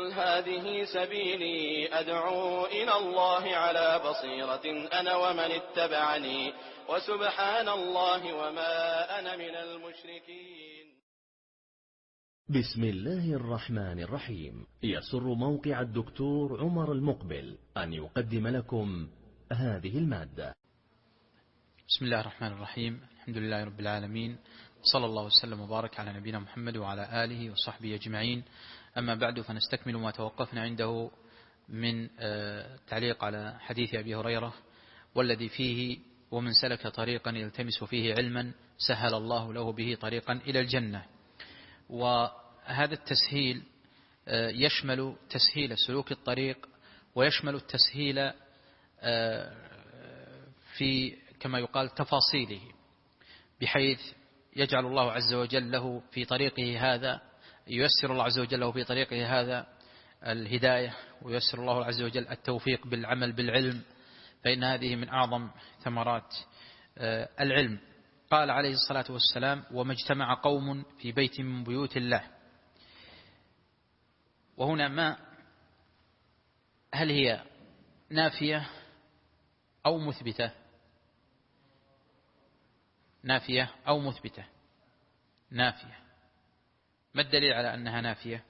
قل هذه سبيلي أدعو إلى الله على بصيرة أنا ومن اتبعني وسبحان الله وما أنا من المشركين. بسم الله الرحمن الرحيم. يسر موقع الدكتور عمر المقبل أن يقدم لكم هذه المادة. بسم الله الرحمن الرحيم. الحمد لله رب العالمين، صلى الله وسلم وبارك على نبينا محمد وعلى آله وصحبه أجمعين. أما بعد، فنستكمل ما توقفنا عنده من تعليق على حديث أبي هريرة، والذي فيه: ومن سلك طريقا يلتمس فيه علما سهل الله له به طريقا إلى الجنة. وهذا التسهيل يشمل تسهيل سلوك الطريق، ويشمل التسهيل في كما يقال تفاصيله، بحيث يجعل الله عز وجل له في طريقه هذا، ييسر الله عز وجل له في طريقه هذا الهداية، وييسر الله عز وجل التوفيق بالعمل بالعلم، فإن هذه من أعظم ثمرات العلم. قال عليه الصلاة والسلام: وما اجتمع قوم في بيت من بيوت الله. وهنا ما هل هي نافية أو مثبتة؟ نافية أو مثبتة؟ نافية. ما الدليل على أنها نافية؟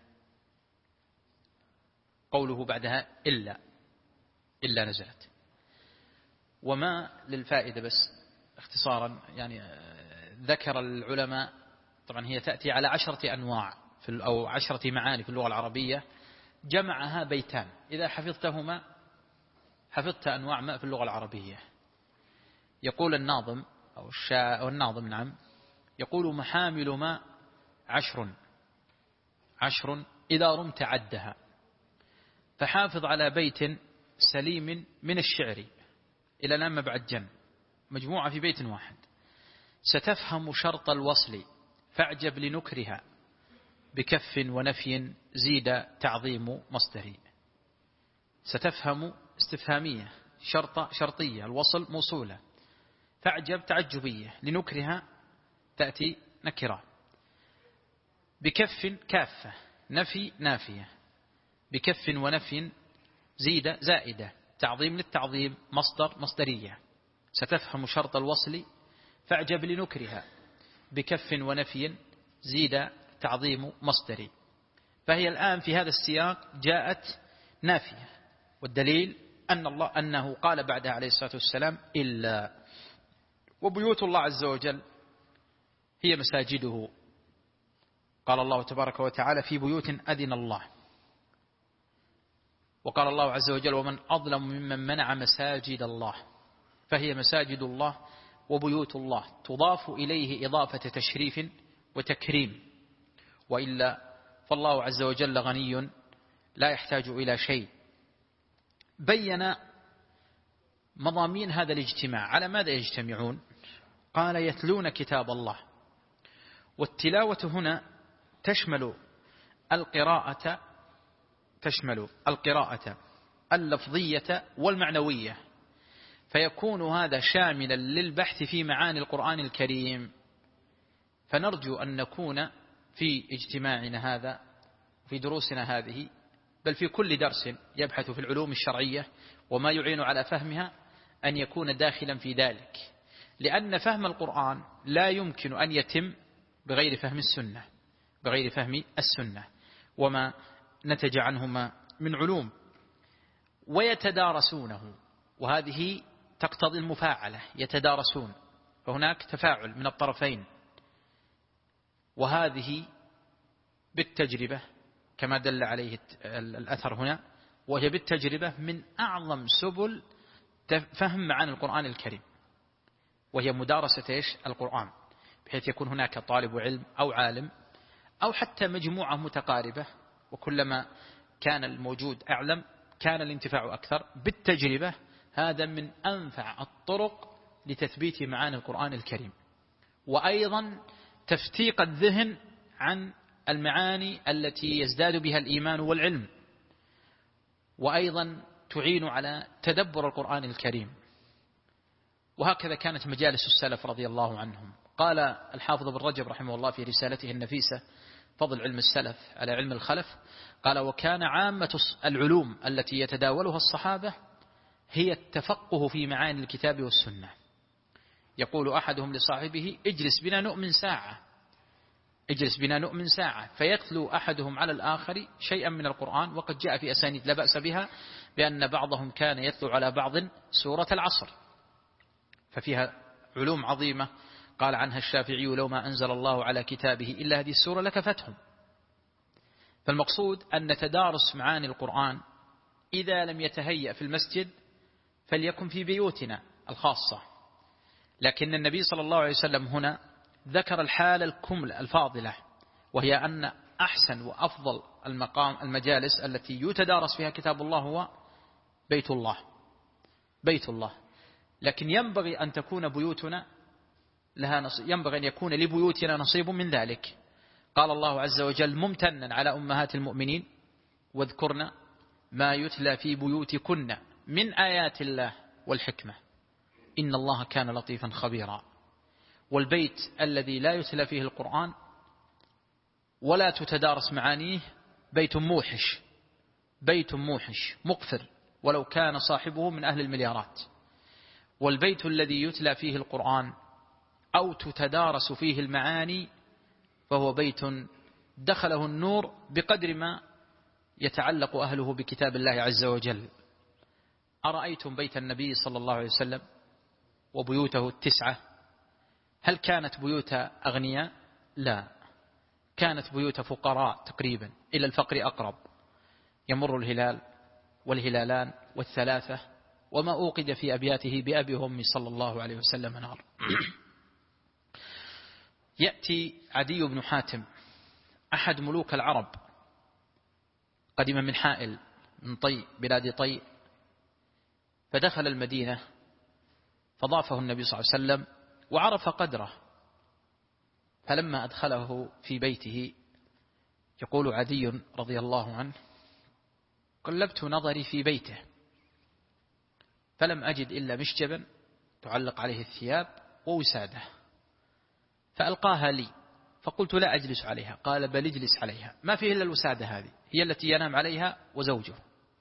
قوله بعدها إلا نزلت. وما للفائدة بس اختصارا، يعني ذكر العلماء، طبعا هي تأتي على 10 أنواع أو 10 معاني في اللغة العربية، جمعها بيتان، إذا حفظتهما حفظت أنواع ما في اللغة العربية. يقول الناظم أو الناظم، نعم، يقول: محامل ما 10 إذا رمت عدها، فحافظ على بيت سليم من الشعر إلى الآن بعد جن، مجموعة في بيت واحد. ستفهم شرط الوصل فاعجب لنكرها، بكف ونفي زيد تعظيم مصدري. ستفهم استفهامية، شرطية، الوصل موصولة، فاعجب تعجبية، لنكرها تأتي نكرة، بكف كافة، نفي نافية، بكف ونفي زيد زائدة، تعظيم للتعظيم، مصدرية. ستفهم شرط الوصل فاعجب لنكرها، بكف ونفي زيد تعظيم مصدري. فهي الآن في هذا السياق جاءت نافية، والدليل أنه قال بعدها عليه الصلاة والسلام: إلا. وبيوت الله عز وجل هي مساجده. قال الله تبارك وتعالى: في بيوت أذن الله. وقال الله عز وجل: ومن أظلم ممن منع مساجد الله. فهي مساجد الله وبيوت الله، تضاف إليه إضافة تشريف وتكريم، وإلا فالله عز وجل غني لا يحتاج إلى شيء. بين مضامين هذا الاجتماع. على ماذا يجتمعون؟ قال: يتلون كتاب الله. والتلاوة هنا تشمل القراءة اللفظية والمعنوية، فيكون هذا شاملا للبحث في معاني القرآن الكريم. فنرجو أن نكون في اجتماعنا هذا، في دروسنا هذه، بل في كل درس يبحث في العلوم الشرعية وما يعين على فهمها، أن يكون داخلا في ذلك، لأن فهم القرآن لا يمكن أن يتم بغير فهم السنة وما نتج عنهما من علوم. ويتدارسونه، وهذه تقتضي المفاعلة، يتدارسون، فهناك تفاعل من الطرفين، وهذه بالتجربة كما دل عليه الأثر هنا، وهي بالتجربة من أعظم سبل فهم معاني القرآن الكريم، وهي مدارسة القرآن، بحيث يكون هناك طالب علم أو عالم أو حتى مجموعة متقاربة، وكلما كان الموجود أعلم كان الانتفاع أكثر. بالتجربة هذا من أنفع الطرق لتثبيت معاني القرآن الكريم، وأيضا تفتيق الذهن عن المعاني التي يزداد بها الإيمان والعلم، وأيضا تعين على تدبر القرآن الكريم. وهكذا كانت مجالس السلف رضي الله عنهم. قال الحافظ ابن رجب رحمه الله في رسالته النفيسة: فضل علم السلف على علم الخلف. قال وكان عامة العلوم التي يتداولها الصحابة هي التفقه في معاني الكتاب والسنة. يقول أحدهم لصاحبه اجلس بنا نؤمن ساعة، اجلس بنا نؤمن ساعة، فيتلو أحدهم على الآخر شيئا من القرآن. وقد جاء في أسانيد لا بأس بها بأن بعضهم كان يتلو على بعض سورة العصر، ففيها علوم عظيمة. قال عنها الشافعي لو ما أنزل الله على كتابه إلا هذه السورة لكفتهم. فالمقصود أن تدارس معاني القرآن إذا لم يتهيأ في المسجد فليكن في بيوتنا الخاصة. لكن النبي صلى الله عليه وسلم هنا ذكر الحالة الكمل الفاضلة، وهي أن أحسن وأفضل المجالس التي يتدارس فيها كتاب الله هو بيت الله، بيت الله. لكن ينبغي أن تكون بيوتنا لها نصيب، ينبغي أن يكون لبيوتنا نصيب من ذلك. قال الله عز وجل ممتنا على أمهات المؤمنين واذكرن ما يتلى في بيوتكن من آيات الله والحكمة إن الله كان لطيفا خبيرا. والبيت الذي لا يتلى فيه القرآن ولا تتدارس معانيه بيت موحش، بيت موحش مقفر ولو كان صاحبه من أهل المليارات. والبيت الذي يتلى فيه القرآن أو تتدارس فيه المعاني فهو بيت دخله النور بقدر ما يتعلق أهله بكتاب الله عز وجل. أرأيتم بيت النبي صلى الله عليه وسلم وبيوته 9، هل كانت بيوت أغنياء؟ لا، كانت بيوت فقراء تقريبا، إلى الفقر أقرب. يمر الهلال والهلالان والثلاثة وما أوقد في أبياته بأبي وأمي صلى الله عليه وسلم نار. يأتي عدي بن حاتم أحد ملوك العرب، قدم من حائل من طي بلاد طي، فدخل المدينة فضافه النبي صلى الله عليه وسلم وعرف قدره. فلما أدخله في بيته يقول عدي رضي الله عنه قلبت نظري في بيته فلم أجد إلا مشجبا تعلق عليه الثياب ووسادة، فألقاها لي فقلت لا أجلس عليها. قال بل اجلس عليها، ما فيه إلا الوسادة هذه هي التي ينام عليها وزوجه.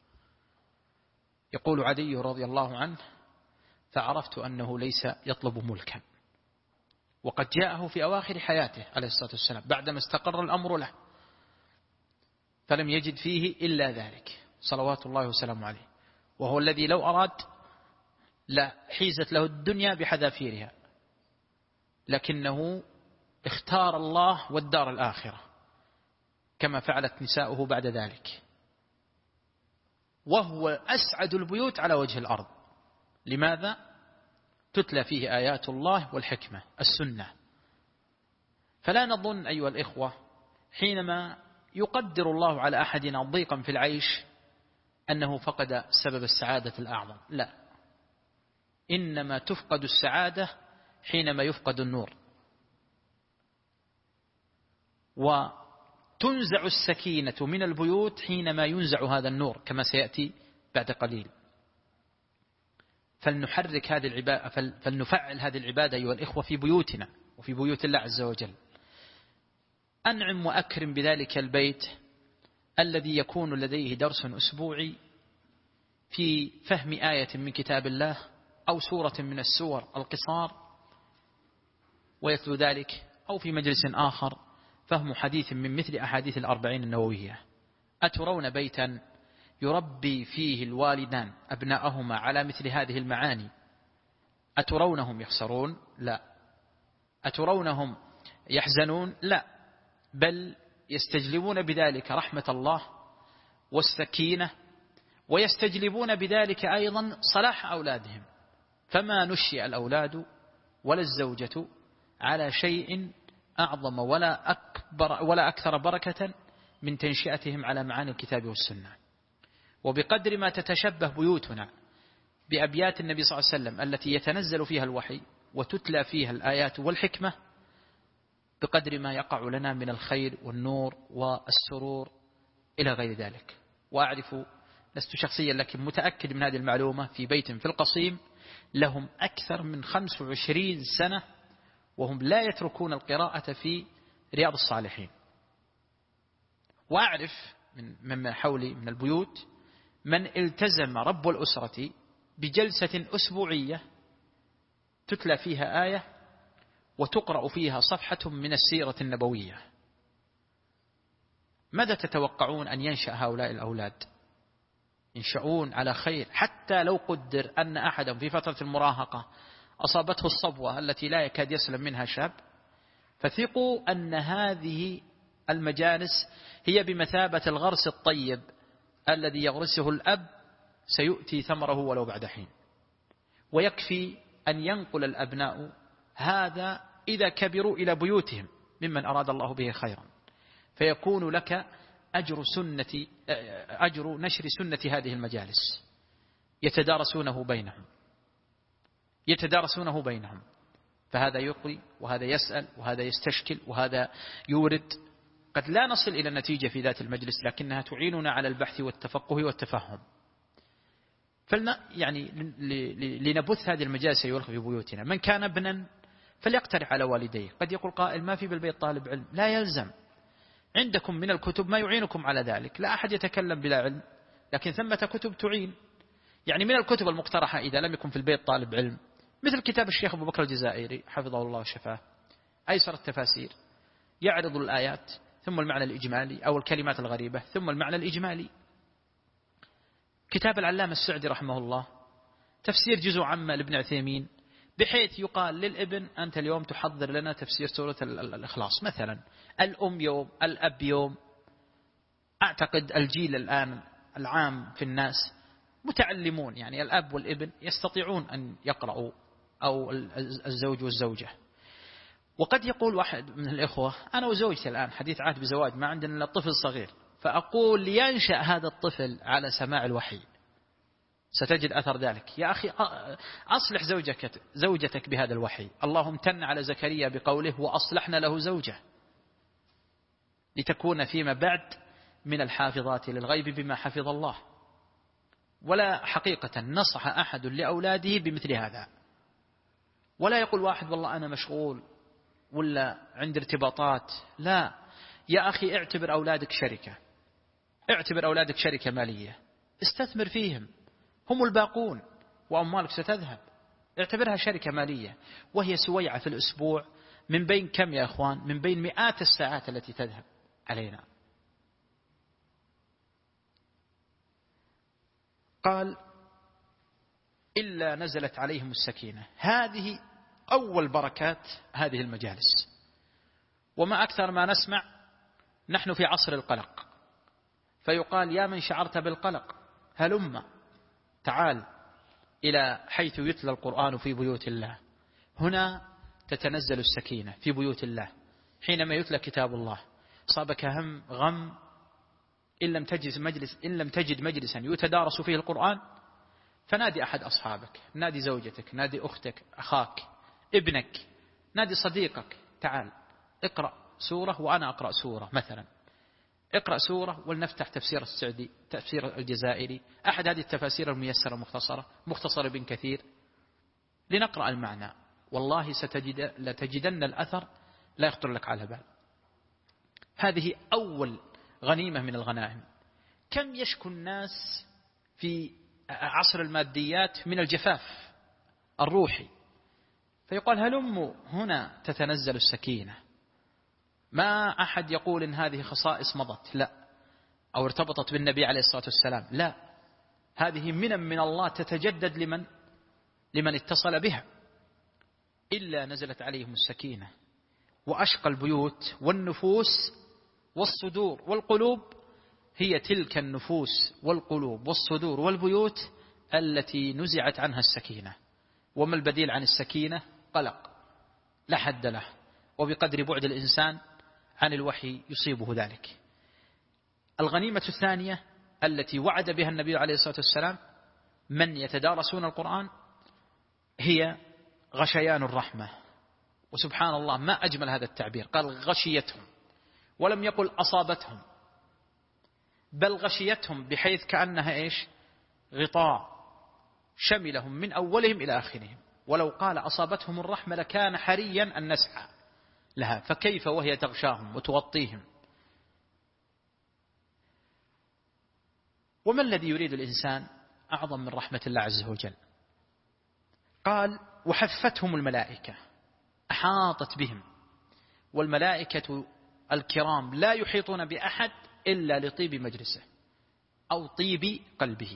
يقول عدي رضي الله عنه فعرفت أنه ليس يطلب ملكا، وقد جاءه في أواخر حياته عليه الصلاة والسلام بعدما استقر الأمر له، فلم يجد فيه إلا ذلك صلوات الله وسلامه عليه، وهو الذي لو أراد لا حيزت له الدنيا بحذافيرها، لكنه اختار الله والدار الآخرة كما فعلت نساؤه بعد ذلك. وهو أسعد البيوت على وجه الأرض. لماذا؟ تتلى فيه آيات الله والحكمة السنة. فلا نظن أيها الإخوة حينما يقدر الله على أحدنا ضيقا في العيش أنه فقد سبب السعادة الأعظم، لا، إنما تفقد السعادة حينما يفقد النور، وتنزع السكينة من البيوت حينما ينزع هذا النور كما سيأتي بعد قليل. فلنحرك هذه العبادة، فلنفعل هذه العبادة أيها الإخوة في بيوتنا وفي بيوت الله عز وجل. أنعم وأكرم بذلك البيت الذي يكون لديه درس أسبوعي في فهم آية من كتاب الله أو سورة من السور القصار ويتلو ذلك، أو في مجلس آخر فهم حديث من مثل أحاديث الأربعين النووية. أترون بيتا يربي فيه الوالدان أبناءهما على مثل هذه المعاني أترونهم يخسرون؟ لا. أترونهم يحزنون؟ لا، بل يستجلبون بذلك رحمة الله والسكينة، ويستجلبون بذلك أيضا صلاح أولادهم. فما نشئ الأولاد ولا الزوجة على شيء أعظم ولا أكثر بركة من تنشئتهم على معاني الكتاب والسنة. وبقدر ما تتشبه بيوتنا بأبيات النبي صلى الله عليه وسلم التي يتنزل فيها الوحي وتتلى فيها الآيات والحكمة، بقدر ما يقع لنا من الخير والنور والسرور إلى غير ذلك. وأعرف، لست شخصيا لكن متأكد من هذه المعلومة، في بيت في القصيم لهم أكثر من 25 سنة وهم لا يتركون القراءة في رياض الصالحين، وأعرف من حولي من البيوت من التزم رب الأسرة بجلسة أسبوعية تتلى فيها آية وتقرأ فيها صفحة من السيرة النبوية. ماذا تتوقعون أن ينشأ هؤلاء الأولاد؟ ينشأون على خير، حتى لو قدر أن أحدهم في فترة المراهقة أصابته الصبوة التي لا يكاد يسلم منها شاب، فثقوا أن هذه المجالس هي بمثابة الغرس الطيب الذي يغرسه الأب سيؤتي ثمره ولو بعد حين. ويكفي أن ينقل الأبناء هذا إذا كبروا إلى بيوتهم ممن أراد الله به خيرا، فيكون لك أجر نشر سنة هذه المجالس. يتدارسونه بينهم، فهذا يقري وهذا يسأل وهذا يستشكل وهذا يورد. قد لا نصل إلى النتيجة في ذات المجلس، لكنها تعيننا على البحث والتفقه والتفهم. يعني لنبث هذه المجالس أيها الأخوة في بيوتنا. من كان ابنا فليقترح على والديه. قد يقول قائل ما في بالبيت طالب علم، لا يلزم، عندكم من الكتب ما يعينكم على ذلك. لا أحد يتكلم بلا علم، لكن ثمة كتب تعين. يعني من الكتب المقترحة إذا لم يكن في البيت طالب علم مثل كتاب الشيخ أبو بكر الجزائري حفظه الله وشفاه، أيسر التفاسير، يعرض الآيات ثم المعنى الإجمالي أو الكلمات الغريبة ثم المعنى الإجمالي. كتاب العلامة السعدي رحمه الله تفسير جزء عامة لابن عثيمين، بحيث يقال للابن أنت اليوم تحضر لنا تفسير سورة الإخلاص مثلا، الأم يوم، الأب يوم. أعتقد الجيل الآن العام في الناس متعلمون، يعني الأب والابن يستطيعون أن يقرأوا، أو الزوج والزوجة. وقد يقول واحد من الإخوة أنا وزوجتي الآن حديث عهد بزواج، ما عندنا إلا طفل صغير، فأقول لينشأ هذا الطفل على سماع الوحي ستجد أثر ذلك. يا أخي أصلح زوجتك بهذا الوحي. الله امتن على زكريا بقوله وأصلحنا له زوجة، لتكون فيما بعد من الحافظات للغيب بما حفظ الله. ولا حقيقة نصح أحد لأولاده بمثل هذا. ولا يقول واحد والله أنا مشغول ولا عندي ارتباطات. لا يا أخي، اعتبر أولادك شركة، اعتبر أولادك شركة مالية، استثمر فيهم، هم الباقون وأموالك ستذهب. اعتبرها شركة مالية، وهي سويعة في الأسبوع من بين كم يا أخوان؟ من بين مئات الساعات التي تذهب علينا. قال إلا نزلت عليهم السكينة. هذه أول بركات هذه المجالس. وما أكثر ما نسمع نحن في عصر القلق، فيقال يا من شعرت بالقلق هلم تعال إلى حيث يتلى القرآن في بيوت الله. هنا تتنزل السكينة في بيوت الله حينما يتلى كتاب الله. صابك هم غم، إن لم تجد مجلسا يتدارس فيه القرآن، فنادي أحد أصحابك، نادي زوجتك، نادي أختك، أخاك، ابنك، نادي صديقك، تعال اقرأ سورة وأنا أقرأ سورة مثلا، اقرأ سورة ولنفتح تفسير السعدي، تفسير الجزائري، أحد هذه التفاسير الميسرة مختصرة ابن كثير، لنقرأ المعنى. والله لتجدن الأثر لا يخطر لك على بال. هذه أول غنيمة من الغنائم. كم يشكو الناس في عصر الماديات من الجفاف الروحي، فيقال هلموا هنا تتنزل السكينة. ما أحد يقول إن هذه خصائص مضت، لا، أو ارتبطت بالنبي عليه الصلاة والسلام، لا، هذه من الله تتجدد لمن اتصل بها. إلا نزلت عليهم السكينة. وأشقى البيوت والنفوس والصدور والقلوب هي تلك النفوس والقلوب والصدور والبيوت التي نزعت عنها السكينة. وما البديل عن السكينة؟ قلق لا حد له، وبقدر بعد الإنسان عن الوحي يصيبه ذلك. الغنيمة الثانية التي وعد بها النبي عليه الصلاة والسلام من يتدارسون القرآن هي غشيان الرحمة. وسبحان الله ما أجمل هذا التعبير، قال غشيتهم، ولم يقل أصابتهم، بل غشيتهم، بحيث كأنها إيش؟ غطاء شملهم من أولهم إلى آخرهم. ولو قال أصابتهم الرحمة لكان حريا أن نسعى لها، فكيف وهي تغشاهم وتغطيهم. وما الذي يريد الإنسان أعظم من رحمة الله عز وجل؟ قال وحفتهم الملائكة، أحاطت بهم، والملائكة الكرام لا يحيطون بأحد إلا لطيب مجلسه أو طيب قلبه،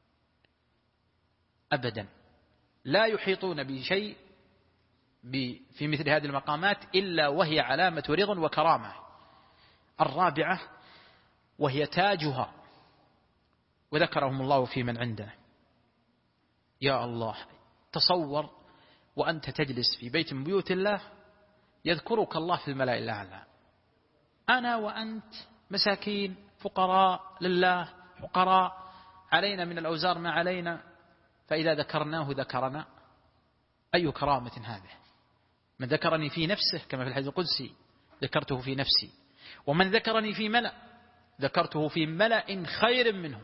أبدا لا يحيطون بشيء في مثل هذه المقامات إلا وهي علامة رضا وكرامة. الرابعة وهي تاجها، وذكرهم الله في من عنده. يا الله، تصور وأنت تجلس في بيت من بيوت الله يذكرك الله في الملأ الأعلى، أنا وأنت مساكين فقراء لله، فقراء علينا من الأوزار ما علينا، فإذا ذكرناه ذكرنا. أي كرامة هذه! من ذكرني في نفسه كما في الحديث القدسي ذكرته في نفسي، ومن ذكرني في ملأ ذكرته في ملأ خير منهم.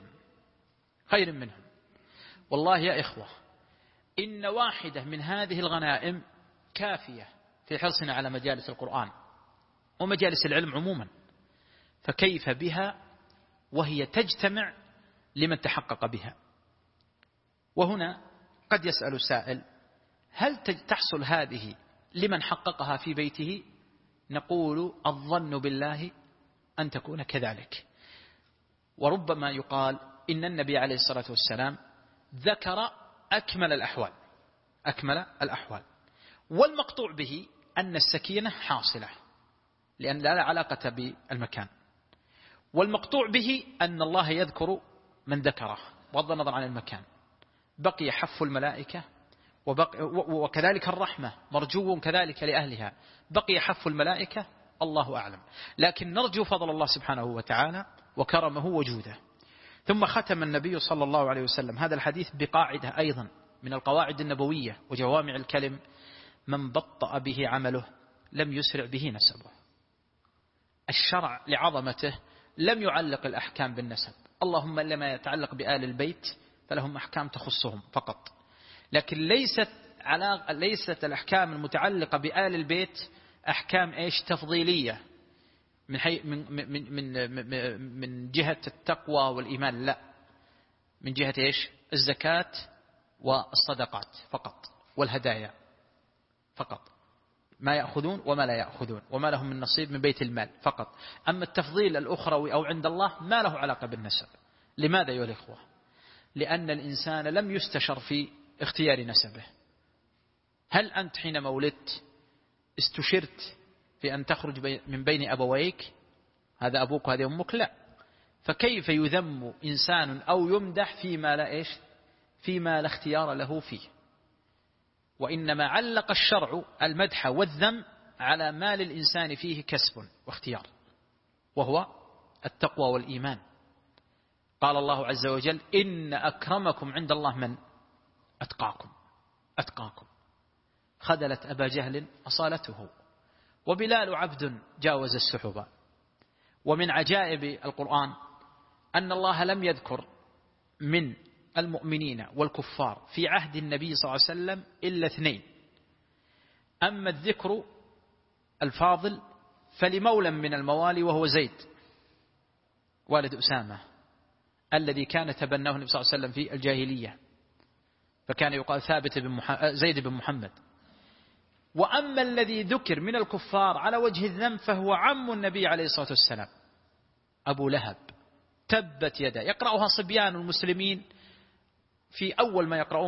والله يا إخوة، إن واحدة من هذه الغنائم كافية في حرصنا على مجالس القرآن ومجالس العلم عموما، فكيف بها وهي تجتمع لمن تحقق بها؟ وهنا قد يسأل سائل: هل تحصل هذه لمن حققها في بيته؟ نقول الظن بالله أن تكون كذلك. وربما يقال إن النبي عليه الصلاة والسلام ذكر أكمل الأحوال، والمقطوع به أن السكينة حاصلة لأن لا علاقة بالمكان، والمقطوع به أن الله يذكر من ذكره بغض النظر عن المكان. بقي حف الملائكة وكذلك الرحمة مرجو كذلك لأهلها، بقي حف الملائكة الله أعلم، لكن نرجو فضل الله سبحانه وتعالى وكرمه وجوده. ثم ختم النبي صلى الله عليه وسلم هذا الحديث بقاعدة أيضا من القواعد النبوية وجوامع الكلم: من بطأ به عمله لم يسرع به نسبه. الشرع لعظمته لم يعلق الأحكام بالنسب، اللهم إلا ما يتعلق بآل البيت فلهم أحكام تخصهم فقط، لكن ليست الأحكام المتعلقة بآل البيت أحكام تفضيلية من جهة التقوى والإيمان، لا، من جهة الزكاة والصدقات فقط والهدايا فقط، ما يأخذون وما لا يأخذون وما لهم من نصيب من بيت المال فقط. أما التفضيل الأخروي أو عند الله ما له علاقة بالنسب. لماذا أيها الإخوة؟ لأن الإنسان لم يستشر في اختيار نسبه. هل أنت حينما ولدت استشرت في أن تخرج من بين أبويك، هذا أبوك وهذه أمك؟ لا. فكيف يذم إنسان أو يمدح فيما لا اختيار له فيه؟ وإنما علق الشرع المدح والذم على ما للإنسان فيه كسب واختيار، وهو التقوى والإيمان. قال الله عز وجل: إن أكرمكم عند الله من أتقاكم. خذلت أبا جهل أصالته، وبلال عبد جاوز السحب. ومن عجائب القرآن أن الله لم يذكر من المؤمنين والكفار في عهد النبي صلى الله عليه وسلم إلا 2. أما الذكر الفاضل فلمولى من الموالي وهو زيد والد أسامة الذي كان تبناه النبي صلى الله عليه وسلم في الجاهلية، فكان يقال زيد بن محمد. وأما الذي ذكر من الكفار على وجه الذم فهو عم النبي عليه الصلاة والسلام أبو لهب، تبت يدا، يقرأها صبيان المسلمين في أول ما يقرؤون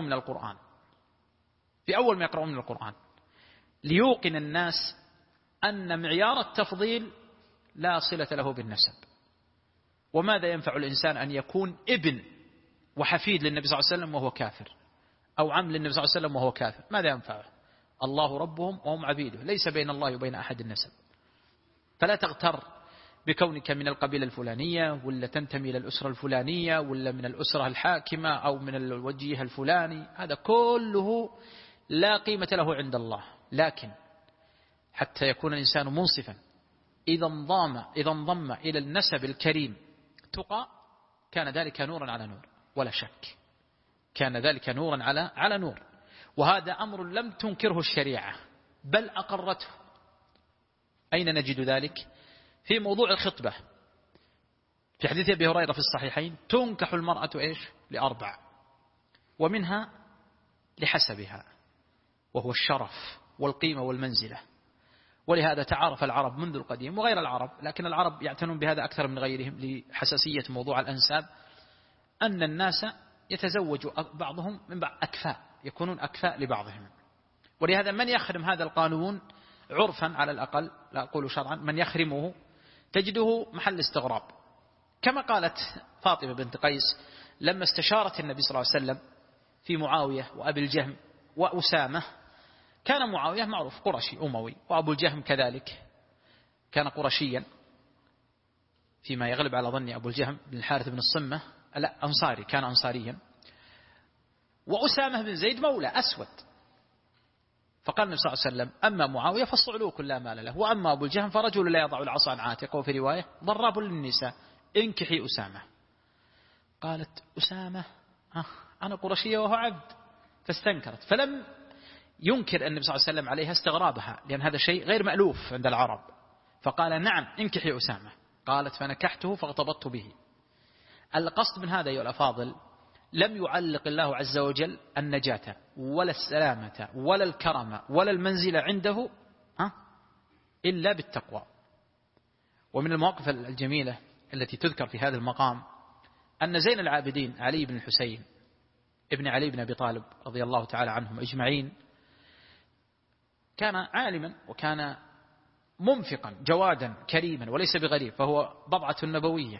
من القرآن، ليوقن الناس أن معيار التفضيل لا صلة له بالنسب. وماذا ينفع الإنسان أن يكون ابن وحفيد للنبي صلى الله عليه وسلم وهو كافر، أو عم للنبي صلى الله عليه وسلم وهو كافر؟ ماذا ينفعه؟ الله ربهم وهم عبيده، ليس بين الله وبين أحد النسب. فلا تغتر بكونك من القبيلة الفلانية، ولا تنتمي إلى الأسرة الفلانية، ولا من الأسرة الحاكمة، أو من الوجيه الفلاني، هذا كله لا قيمة له عند الله. لكن حتى يكون الإنسان منصفا إذا انضم إلى النسب الكريم تقى، كان ذلك نورا على نور، ولا شك كان ذلك نورا على نور. وهذا أمر لم تنكره الشريعة بل أقرته. أين نجد ذلك؟ في موضوع الخطبة. في حديث أبي هريرة في الصحيحين تنكح المرأة ل4 ومنها لحسبها وهو الشرف والقيمة والمنزلة. ولهذا تعارف العرب منذ القديم وغير العرب، لكن العرب يعتنون بهذا أكثر من غيرهم لحساسية موضوع الأنساب، أن الناس يتزوج بعضهم من بعض أكفاء، يكونون أكفاء لبعضهم. ولهذا من يخرم هذا القانون عرفا على الأقل، لا أقول شرعا، من يخرمه تجده محل استغراب. كما قالت فاطمة بنت قيس لما استشارت النبي صلى الله عليه وسلم في معاوية وأبي الجهم وأسامة، كان معاوية معروف قرشي أموي، وأبو الجهم كذلك كان قرشيا، فيما يغلب على ظني أبو الجهم بن الحارث بن الصمة لا أنصاري، كان أنصاريا، وأسامة بن زيد مولى أسود. فقال النبي صلى الله عليه وسلم أما معاوية فالصعلوك لا مال له، وأما أبو الجهم فرجل لا يضع العصا عن عاتقه، وفي رواية ضراب للنساء، انكحي أسامة. قالت أسامة أنا قرشية وهو عبد، فاستنكرت، فلم ينكر النبي صلى الله عليه وسلم عليها استغرابها، لأن هذا شيء غير مألوف عند العرب، فقال نعم انكحي أسامة. قالت فنكحته فاغتبطت به. القصد من هذا أيها الأفاضل لم يعلق الله عز وجل النجاة ولا السلامة ولا الكرم ولا المنزلة عنده إلا بالتقوى. ومن المواقف الجميلة التي تذكر في هذا المقام أن زين العابدين علي بن الحسين ابن علي بن أبي طالب رضي الله تعالى عنهم أجمعين كان عالما وكان منفقا جوادا كريما وليس بغريب، فهو بضعة نبوية.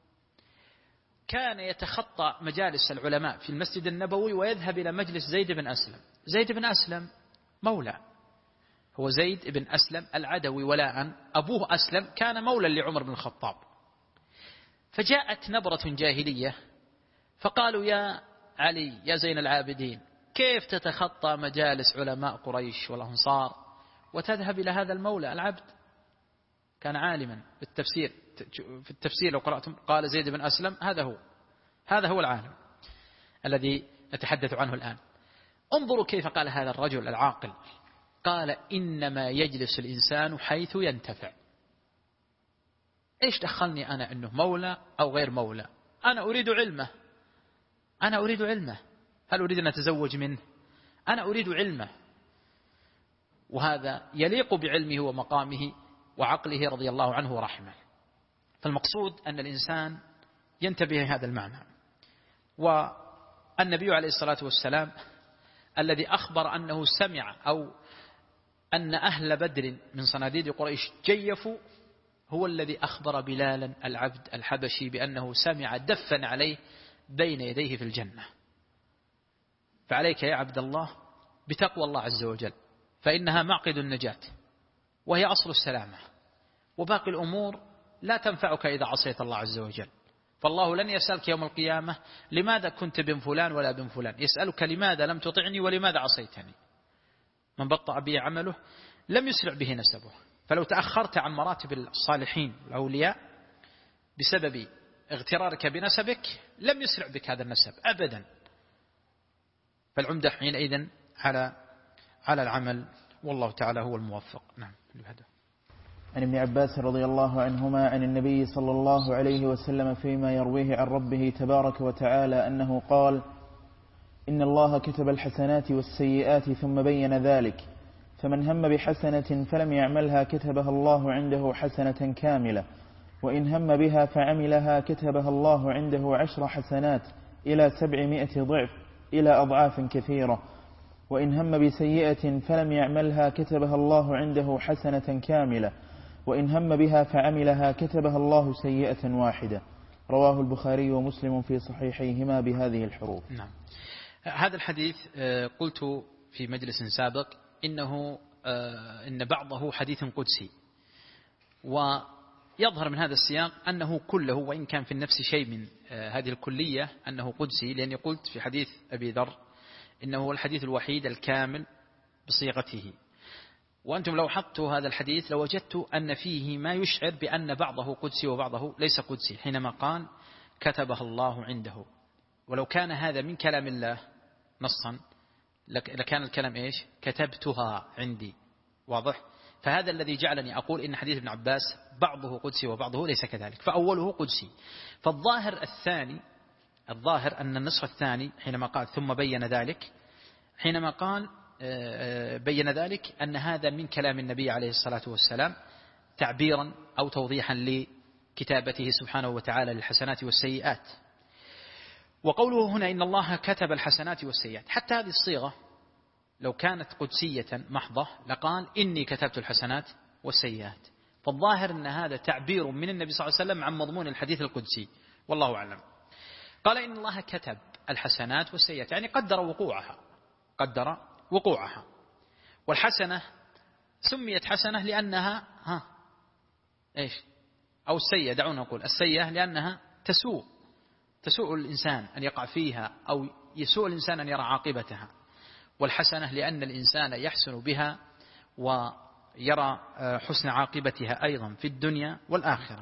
كان يتخطى مجالس العلماء في المسجد النبوي ويذهب إلى مجلس زيد بن أسلم. زيد بن أسلم مولى، هو زيد بن أسلم العدوي ولاء، أبوه أسلم كان مولى لعمر بن الخطاب. فجاءت نبرة جاهلية فقالوا يا علي يا زين العابدين كيف تتخطى مجالس علماء قريش والأنصار وتذهب إلى هذا المولى العبد؟ كان عالما بالتفسير، في التفسير لو قرأتم قال زيد بن أسلم هذا هو العالم الذي نتحدث عنه الآن. انظروا كيف قال هذا الرجل العاقل، قال إنما يجلس الإنسان حيث ينتفع. إيش دخلني أنا أنه مولى أو غير مولى؟ أنا أريد علمه، هل أريد أن أتزوج منه؟ أنا أريد علمه، وهذا يليق بعلمه ومقامه وعقله رضي الله عنه ورحمه. فالمقصود أن الإنسان ينتبه هذا المعنى. والنبي عليه الصلاة والسلام الذي أخبر أنه سمع أو أن أهل بدر من صناديد قريش جيفوا هو الذي أخبر بلالا العبد الحبشي بأنه سمع دفا عليه بين يديه في الجنة. فعليك يا عبد الله بتقوى الله عز وجل، فإنها معقد النجاة وهي أصل السلامة، وباقي الأمور لا تنفعك إذا عصيت الله عز وجل. فالله لن يسألك يوم القيامة لماذا كنت بن فلان ولا بن فلان، يسألك لماذا لم تطعني ولماذا عصيتني. من بطأ به عمله لم يسرع به نسبه. فلو تأخرت عن مراتب الصالحين والأولياء بسبب اغترارك بنسبك لم يسرع بك هذا النسب أبدا. فالعمدة حينئذ على العمل، والله تعالى هو الموفق. نعم. عن ابن عباس رضي الله عنهما عن النبي صلى الله عليه وسلم فيما يرويه عن ربه تبارك وتعالى أنه قال: إن الله كتب الحسنات والسيئات ثم بين ذلك، فمن هم بحسنة فلم يعملها كتبها الله عنده حسنة كاملة، وإن هم بها فعملها كتبها الله عنده 10 حسنات إلى 700 ضعف إلى أضعاف كثيرة، وإن هم بسيئة فلم يعملها كتبها الله عنده حسنة كاملة، وإن هم بها فعملها كتبها الله سيئة واحدة. رواه البخاري ومسلم في صحيحيهما بهذه الحروف. نعم. هذا الحديث قلت في مجلس سابق إن بعضه حديث قدسي، ويظهر من هذا السياق أنه كله، وإن كان في النفس شيء من هذه الكلية أنه قدسي، لأني قلت في حديث أبي ذر إنه هو الحديث الوحيد الكامل بصيغته. وأنتم لو حطوا هذا الحديث لوجدت أن فيه ما يشعر بأن بعضه قدسي وبعضه ليس قدسي، حينما قال كتبها الله عنده. ولو كان هذا من كلام الله نصا لكان الكلام إيش؟ كتبتها عندي. واضح؟ فهذا الذي جعلني أقول إن حديث ابن عباس بعضه قدسي وبعضه ليس كذلك، فأوله قدسي. فالظاهر الثاني، الظاهر أن النصف الثاني حينما قال ثم بين ذلك، حينما قال بين ذلك أن هذا من كلام النبي عليه الصلاة والسلام تعبيرا أو توضيحا لكتابته سبحانه وتعالى للحسنات والسيئات. وقوله هنا إن الله كتب الحسنات والسيئات، حتى هذه الصيغة لو كانت قدسية محضة لقال إني كتبت الحسنات والسيئات. فالظاهر أن هذا تعبير من النبي صلى الله عليه وسلم عن مضمون الحديث القدسي، والله أعلم. قال إن الله كتب الحسنات والسيئات، يعني قدر وقوعها. والحسنة سميت حسنة لأنها إيش؟ أو السيئة، دعونا نقول السيئة لأنها تسوء الإنسان أن يقع فيها، أو يسوء الإنسان أن يرى عاقبتها. والحسنة لأن الإنسان يحسن بها ويرى حسن عاقبتها أيضا في الدنيا والآخرة.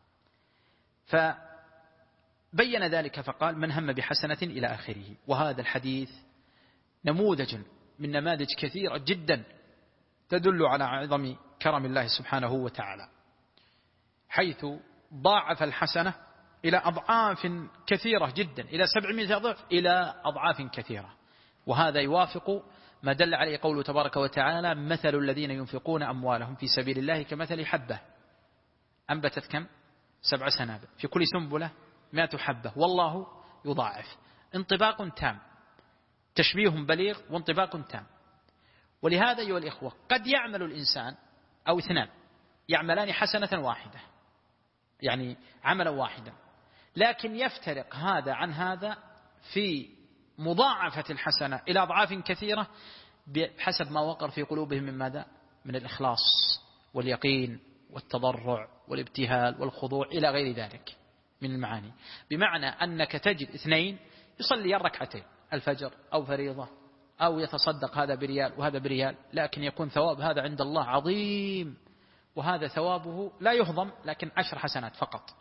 فبين ذلك فقال من هم بحسنة إلى آخره. وهذا الحديث نموذج من نماذج كثيرة جدا تدل على عظم كرم الله سبحانه وتعالى، حيث ضاعف الحسنة إلى أضعاف كثيرة جدا، إلى 700 ضعف، إلى أضعاف كثيرة. وهذا يوافق ما دل عليه قوله تبارك وتعالى مثل الذين ينفقون أموالهم في سبيل الله كمثل حبة أنبتت كم؟ 7 سنابل في كل سنبلة 100 حبة والله يضاعف. انطباق تام، تشبيه بليغ وانطباق تام. ولهذا أيها الإخوة قد يعمل الإنسان أو اثنان يعملان حسنة واحدة، يعني عملا واحدا، لكن يفترق هذا عن هذا في مضاعفة الحسنة إلى أضعاف كثيرة بحسب ما وقر في قلوبهم من ماذا؟ من الإخلاص واليقين والتضرع والابتهال والخضوع إلى غير ذلك من المعاني. بمعنى أنك تجد اثنين يصلي ركعتين الفجر أو فريضة أو يتصدق هذا بريال وهذا بريال، لكن يكون ثواب هذا عند الله عظيم، وهذا ثوابه لا يهضم لكن 10 حسنات فقط.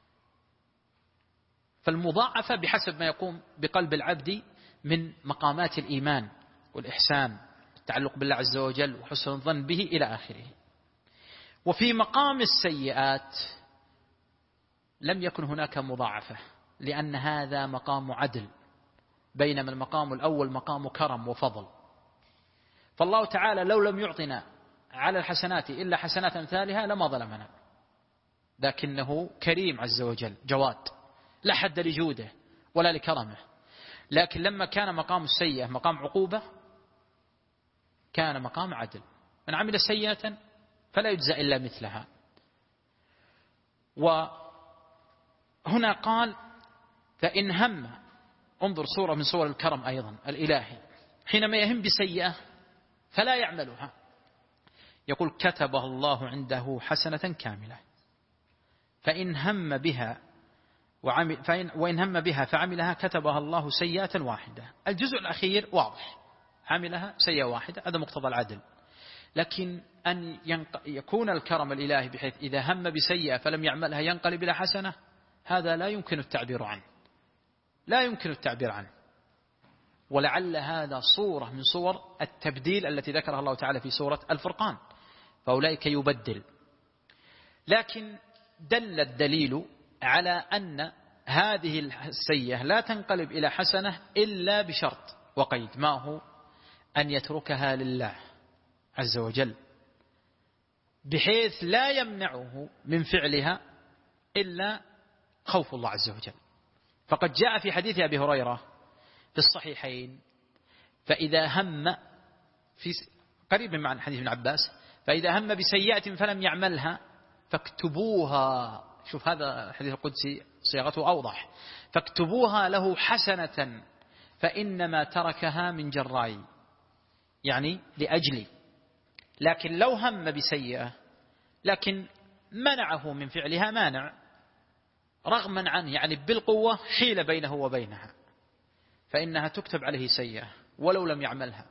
فالمضاعفة بحسب ما يقوم بقلب العبد من مقامات الإيمان والإحسان، التعلق بالله عز وجل وحسن الظن به إلى آخره. وفي مقام السيئات لم يكن هناك مضاعفة، لأن هذا مقام عدل، بينما المقام الأول مقام كرم وفضل. فالله تعالى لو لم يعطنا على الحسنات إلا حسنات أمثالها لما ظلمنا، لكنه كريم عز وجل جواد لا حد لجوده ولا لكرمه. لكن لما كان مقام السيئة مقام عقوبة كان مقام عدل، من عمل سيئة فلا يجزى إلا مثلها. وهنا قال فإن هم، انظر صورة من صور الكرم أيضا الإلهي، حينما يهم بسيئة فلا يعملها يقول كتبها الله عنده حسنة كاملة. فإن هم بها وإن هم بها فعملها كتبها الله سيئة واحدة. الجزء الأخير واضح، عملها سيئة واحدة، هذا مقتضى العدل. لكن أن يكون الكرم الإلهي بحيث إذا هم بسيئة فلم يعملها ينقلب إلى حسنة، هذا لا يمكن التعبير عنه، ولعل هذا صورة من صور التبديل التي ذكرها الله تعالى في سورة الفرقان، فأولئك يبدل. لكن دل الدليل على أن هذه السيئة لا تنقلب إلى حسنة إلا بشرط وقيد، ما هو؟ أن يتركها لله عز وجل، بحيث لا يمنعه من فعلها إلا خوف الله عز وجل. فقد جاء في حديث أبي هريرة في الصحيحين فإذا هم في قريب من معنى حديث ابن عباس، فإذا هم بسيئة فلم يعملها فاكتبوها، شوف هذا الحديث القدسي صيغته أوضح، فاكتبوها له حسنة فإنما تركها من جراي، يعني لأجلي. لكن لو هم بسيئة لكن منعه من فعلها مانع رغما عنه، يعني بالقوة حيل بينه وبينها، فإنها تكتب عليه سيئة ولو لم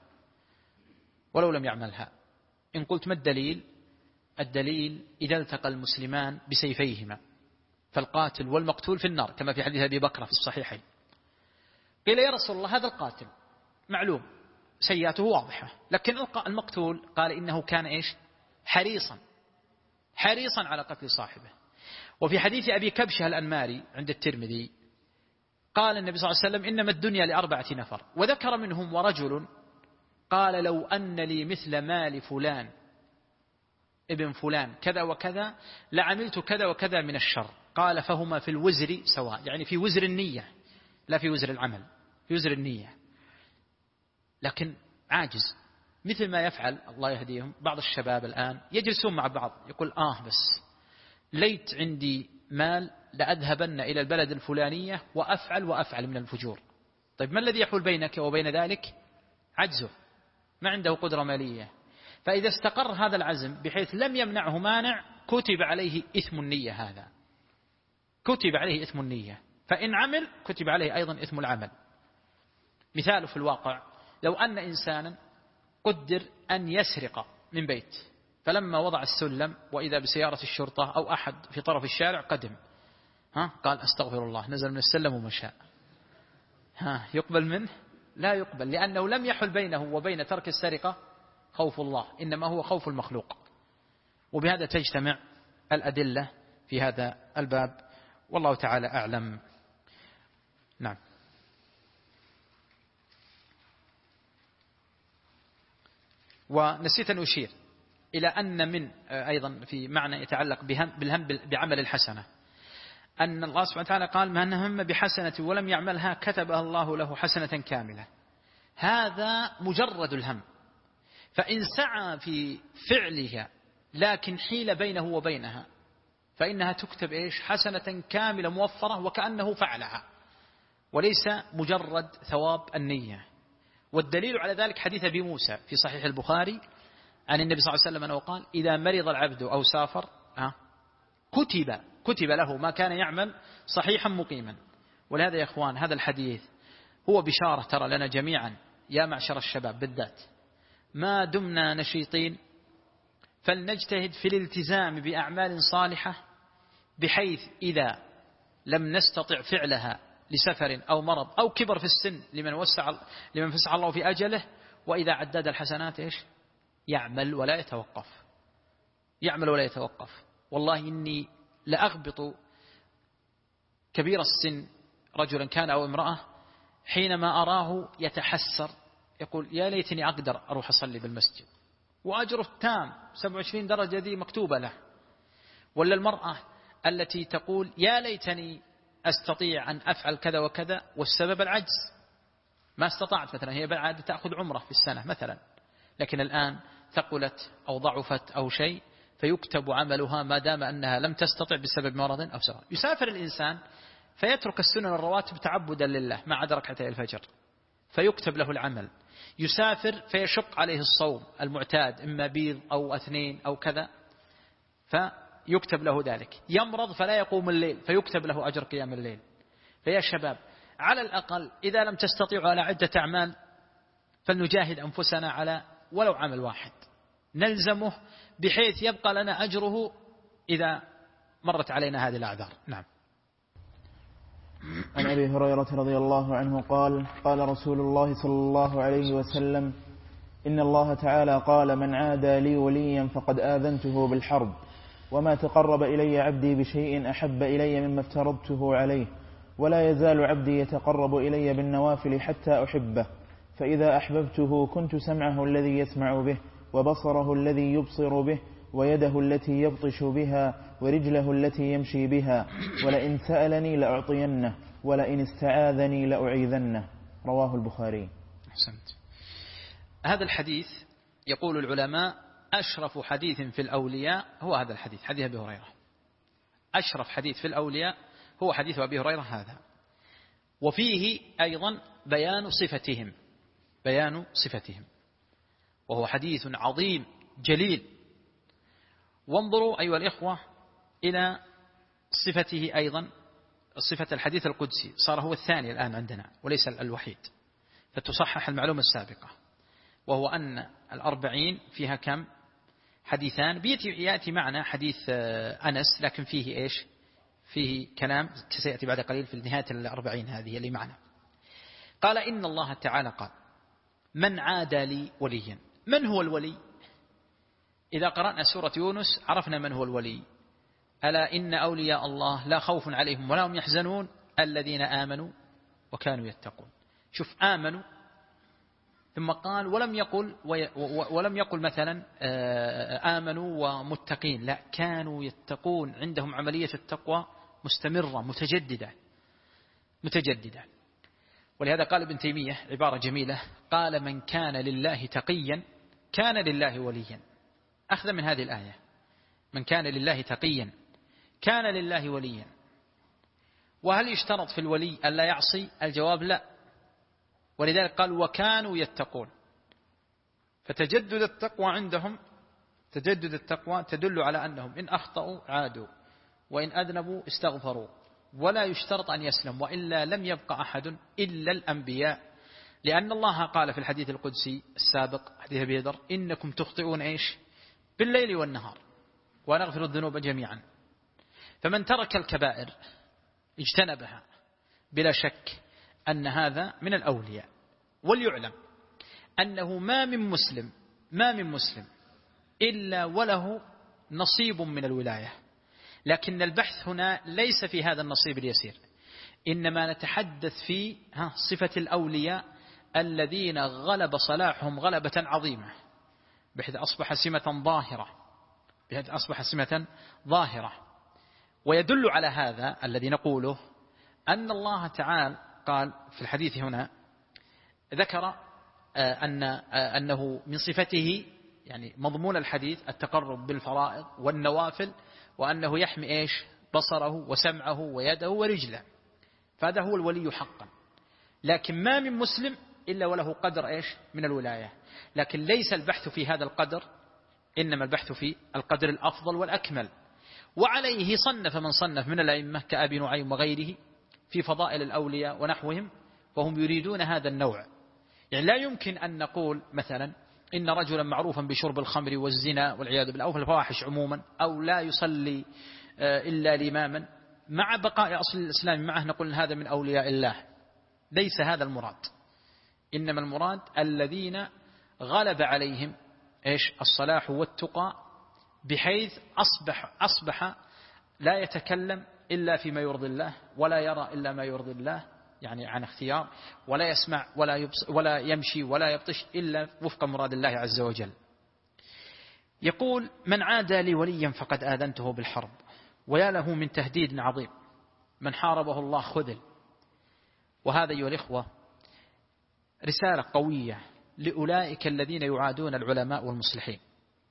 يعملها. إن قلت ما الدليل؟ الدليل إذا التقى المسلمان بسيفيهما فالقاتل والمقتول في النار، كما في حديث أبي بكر في الصحيحين. قيل يا رسول الله هذا القاتل معلوم سيئاته واضحة، لكن المقتول قال إنه كان إيش؟ حريصا على قتل صاحبه. وفي حديث أبي كبشة الأنماري عند الترمذي قال النبي صلى الله عليه وسلم إنما الدنيا ل4 نفر، وذكر منهم ورجل قال لو أن لي مثل مال فلان ابن فلان كذا وكذا لعملت كذا وكذا من الشر، قال فهما في الوزر سواء، يعني في وزر النية لا في وزر العمل، في وزر النية. لكن عاجز، مثل ما يفعل الله يهديهم بعض الشباب الآن يجلسون مع بعض يقول بس ليت عندي مال لأذهبن إلى البلد الفلانية وأفعل من الفجور. طيب ما الذي يحول بينك وبين ذلك؟ عجزه، ما عنده قدرة مالية. فإذا استقر هذا العزم بحيث لم يمنعه مانع كتب عليه إثم النية، هذا كتب عليه إثم النية، فإن عمل كتب عليه أيضا إثم العمل. مثال في الواقع لو أن إنسانا قدر أن يسرق من بيت، فلما وضع السلم وإذا بسيارة الشرطة أو أحد في طرف الشارع قدم، قال أستغفر الله، نزل من السلم ومشى، يقبل منه؟ لا يقبل، لأنه لم يحل بينه وبين ترك السرقة خوف الله، إنما هو خوف المخلوق. وبهذا تجتمع الأدلة في هذا الباب، والله تعالى أعلم. نعم. ونسيت أن أشير إلى أن من أيضا في معنى يتعلق بالهم بعمل الحسنة، أن الله سبحانه وتعالى قال من هم بحسنة ولم يعملها كتبها الله له حسنة كاملة. هذا مجرد الهم، فإن سعى في فعلها لكن حيل بينه وبينها فإنها تكتب حسنة كاملة موفرة وكأنه فعلها، وليس مجرد ثواب النية. والدليل على ذلك حديث أبي موسى في صحيح البخاري عن النبي صلى الله عليه وسلم أنه قال إذا مرض العبد أو سافر كتب له ما كان يعمل صحيحا مقيما. ولهذا يا إخوان هذا الحديث هو بشارة ترى لنا جميعا يا معشر الشباب بالذات، ما دمنا نشيطين فلنجتهد في الالتزام بأعمال صالحة، بحيث إذا لم نستطع فعلها لسفر أو مرض أو كبر في السن لمن فسح الله في أجله، وإذا عدد الحسنات يعمل ولا يتوقف. والله إني لأغبط كبير السن رجلا كان أو امرأة حينما أراه يتحسر يقول يا ليتني أقدر أروح أصلي بالمسجد، وأجره تام 27 درجة دي مكتوبة له. ولا المرأة التي تقول يا ليتني أستطيع أن أفعل كذا وكذا والسبب العجز، ما استطعت، مثلا هي بعد تأخذ عمرة في السنة مثلا، لكن الآن ثقلت أو ضعفت أو شيء فيكتب عملها ما دام أنها لم تستطع بسبب مرض أو سبب. يسافر الإنسان فيترك السنن الرواتب تعبدا لله ما عدا ركعتي الفجر فيكتب له العمل. يسافر فيشق عليه الصوم المعتاد إما بيض أو اثنين أو كذا فيكتب له ذلك. يمرض فلا يقوم الليل فيكتب له أجر قيام الليل. فيا شباب على الأقل إذا لم تستطيعوا على عدة أعمال فلنجاهد أنفسنا على ولو عمل واحد نلزمه بحيث يبقى لنا أجره إذا مرت علينا هذه الأعذار. نعم. عن أبي هريرة رضي الله عنه قال قال رسول الله صلى الله عليه وسلم إن الله تعالى قال من عادى لي وليا فقد آذنته بالحرب، وما تقرب إلي عبدي بشيء أحب إلي مما افترضته عليه، ولا يزال عبدي يتقرب إلي بالنوافل حتى أحبه، فإذا أحببته كنت سمعه الذي يسمع به، وبصره الذي يبصر به، ويده التي يبطش بها، ورجله التي يمشي بها، ولئن سألني لأعطينه، ولئن استعاذني لأعيذنه. رواه البخاري. أحسنت. هذا الحديث يقول العلماء أشرف حديث في الأولياء هو هذا الحديث، حديث أبي هريرة. أشرف حديث في الأولياء هو حديث أبي هريرة هذا، وفيه أيضا بيان صفتهم، وهو حديث عظيم جليل. وانظروا أيها الإخوة إلى صفته أيضا، صفة الحديث القدسي صار هو الثاني الآن عندنا وليس الوحيد، فتصحح المعلومة السابقة، وهو أن 40 فيها كم؟ حديثان. يأتي معنا حديث أنس لكن فيه إيش؟ فيه كلام سيأتي بعد قليل في نهاية 40 هذه اللي معنا. قال إن الله تعالى قال من عادى لي وليا. من هو الولي؟ إذا قرأنا سورة يونس عرفنا من هو الولي. ألا إن أولياء الله لا خوف عليهم ولا هم يحزنون الذين آمنوا وكانوا يتقون. شوف آمنوا، ثم قال ولم يقل مثلا آمنوا ومتقين، لا، كانوا يتقون، عندهم عملية التقوى مستمرة متجددة. ولهذا قال ابن تيمية عبارة جميلة، قال من كان لله تقيا كان لله وليا، أخذ من هذه الآية، من كان لله تقيا كان لله وليا. وهل يشترط في الولي ألا يعصي؟ الجواب لا، ولذلك قال وكانوا يتقون. فتجدد التقوى عندهم، تجدد التقوى تدل على أنهم إن أخطأوا عادوا وإن أذنبوا استغفروا، ولا يشترط أن يسلم، وإلا لم يبقى أحد إلا الأنبياء، لأن الله قال في الحديث القدسي السابق حديث أبي ذر إنكم تخطئون إيش بالليل والنهار وأنا أغفر الذنوب جميعا. فمن ترك الكبائر اجتنبها بلا شك أن هذا من الأولياء. وليعلم أنه ما من مسلم إلا وله نصيب من الولاية، لكن البحث هنا ليس في هذا النصيب اليسير، إنما نتحدث في صفة الأولياء الذين غلب صلاحهم غلبة عظيمة بحيث أصبح سمة ظاهرة. ويدل على هذا الذي نقوله أن الله تعالى قال في الحديث هنا، ذكر أنه من صفته يعني مضمون الحديث التقرب بالفرائض والنوافل، وأنه يحمي إيش بصره وسمعه ويده ورجله، فهذا هو الولي حقا. لكن ما من مسلم إلا وله قدر إيش من الولاية، لكن ليس البحث في هذا القدر، إنما البحث في القدر الأفضل والأكمل. وعليه صنف من صنف من الأئمة كأبي نعيم وغيره في فضائل الأولياء ونحوهم، وهم يريدون هذا النوع. يعني لا يمكن أن نقول مثلا إن رجلا معروفا بشرب الخمر والزنا والعياذ بالله أو في الفواحش عموما، أو لا يصلي إلا الإماما، مع بقاء أصل الإسلام معه نقول هذا من أولياء الله. ليس هذا المراد، إنما المراد الذين غلب عليهم إيش الصلاح والتقى، بحيث أصبح لا يتكلم إلا فيما يرضي الله، ولا يرى إلا ما يرضي الله يعني عن اختيار، ولا يسمع ولا يمشي ولا يبطش إلا وفق مراد الله عز وجل. يقول من عادى لي وليا فقد آذنته بالحرب، ويا له من تهديد عظيم، من حاربه الله خذل. وهذا أيها الإخوة رسالة قوية لأولئك الذين يعادون العلماء والمصلحين.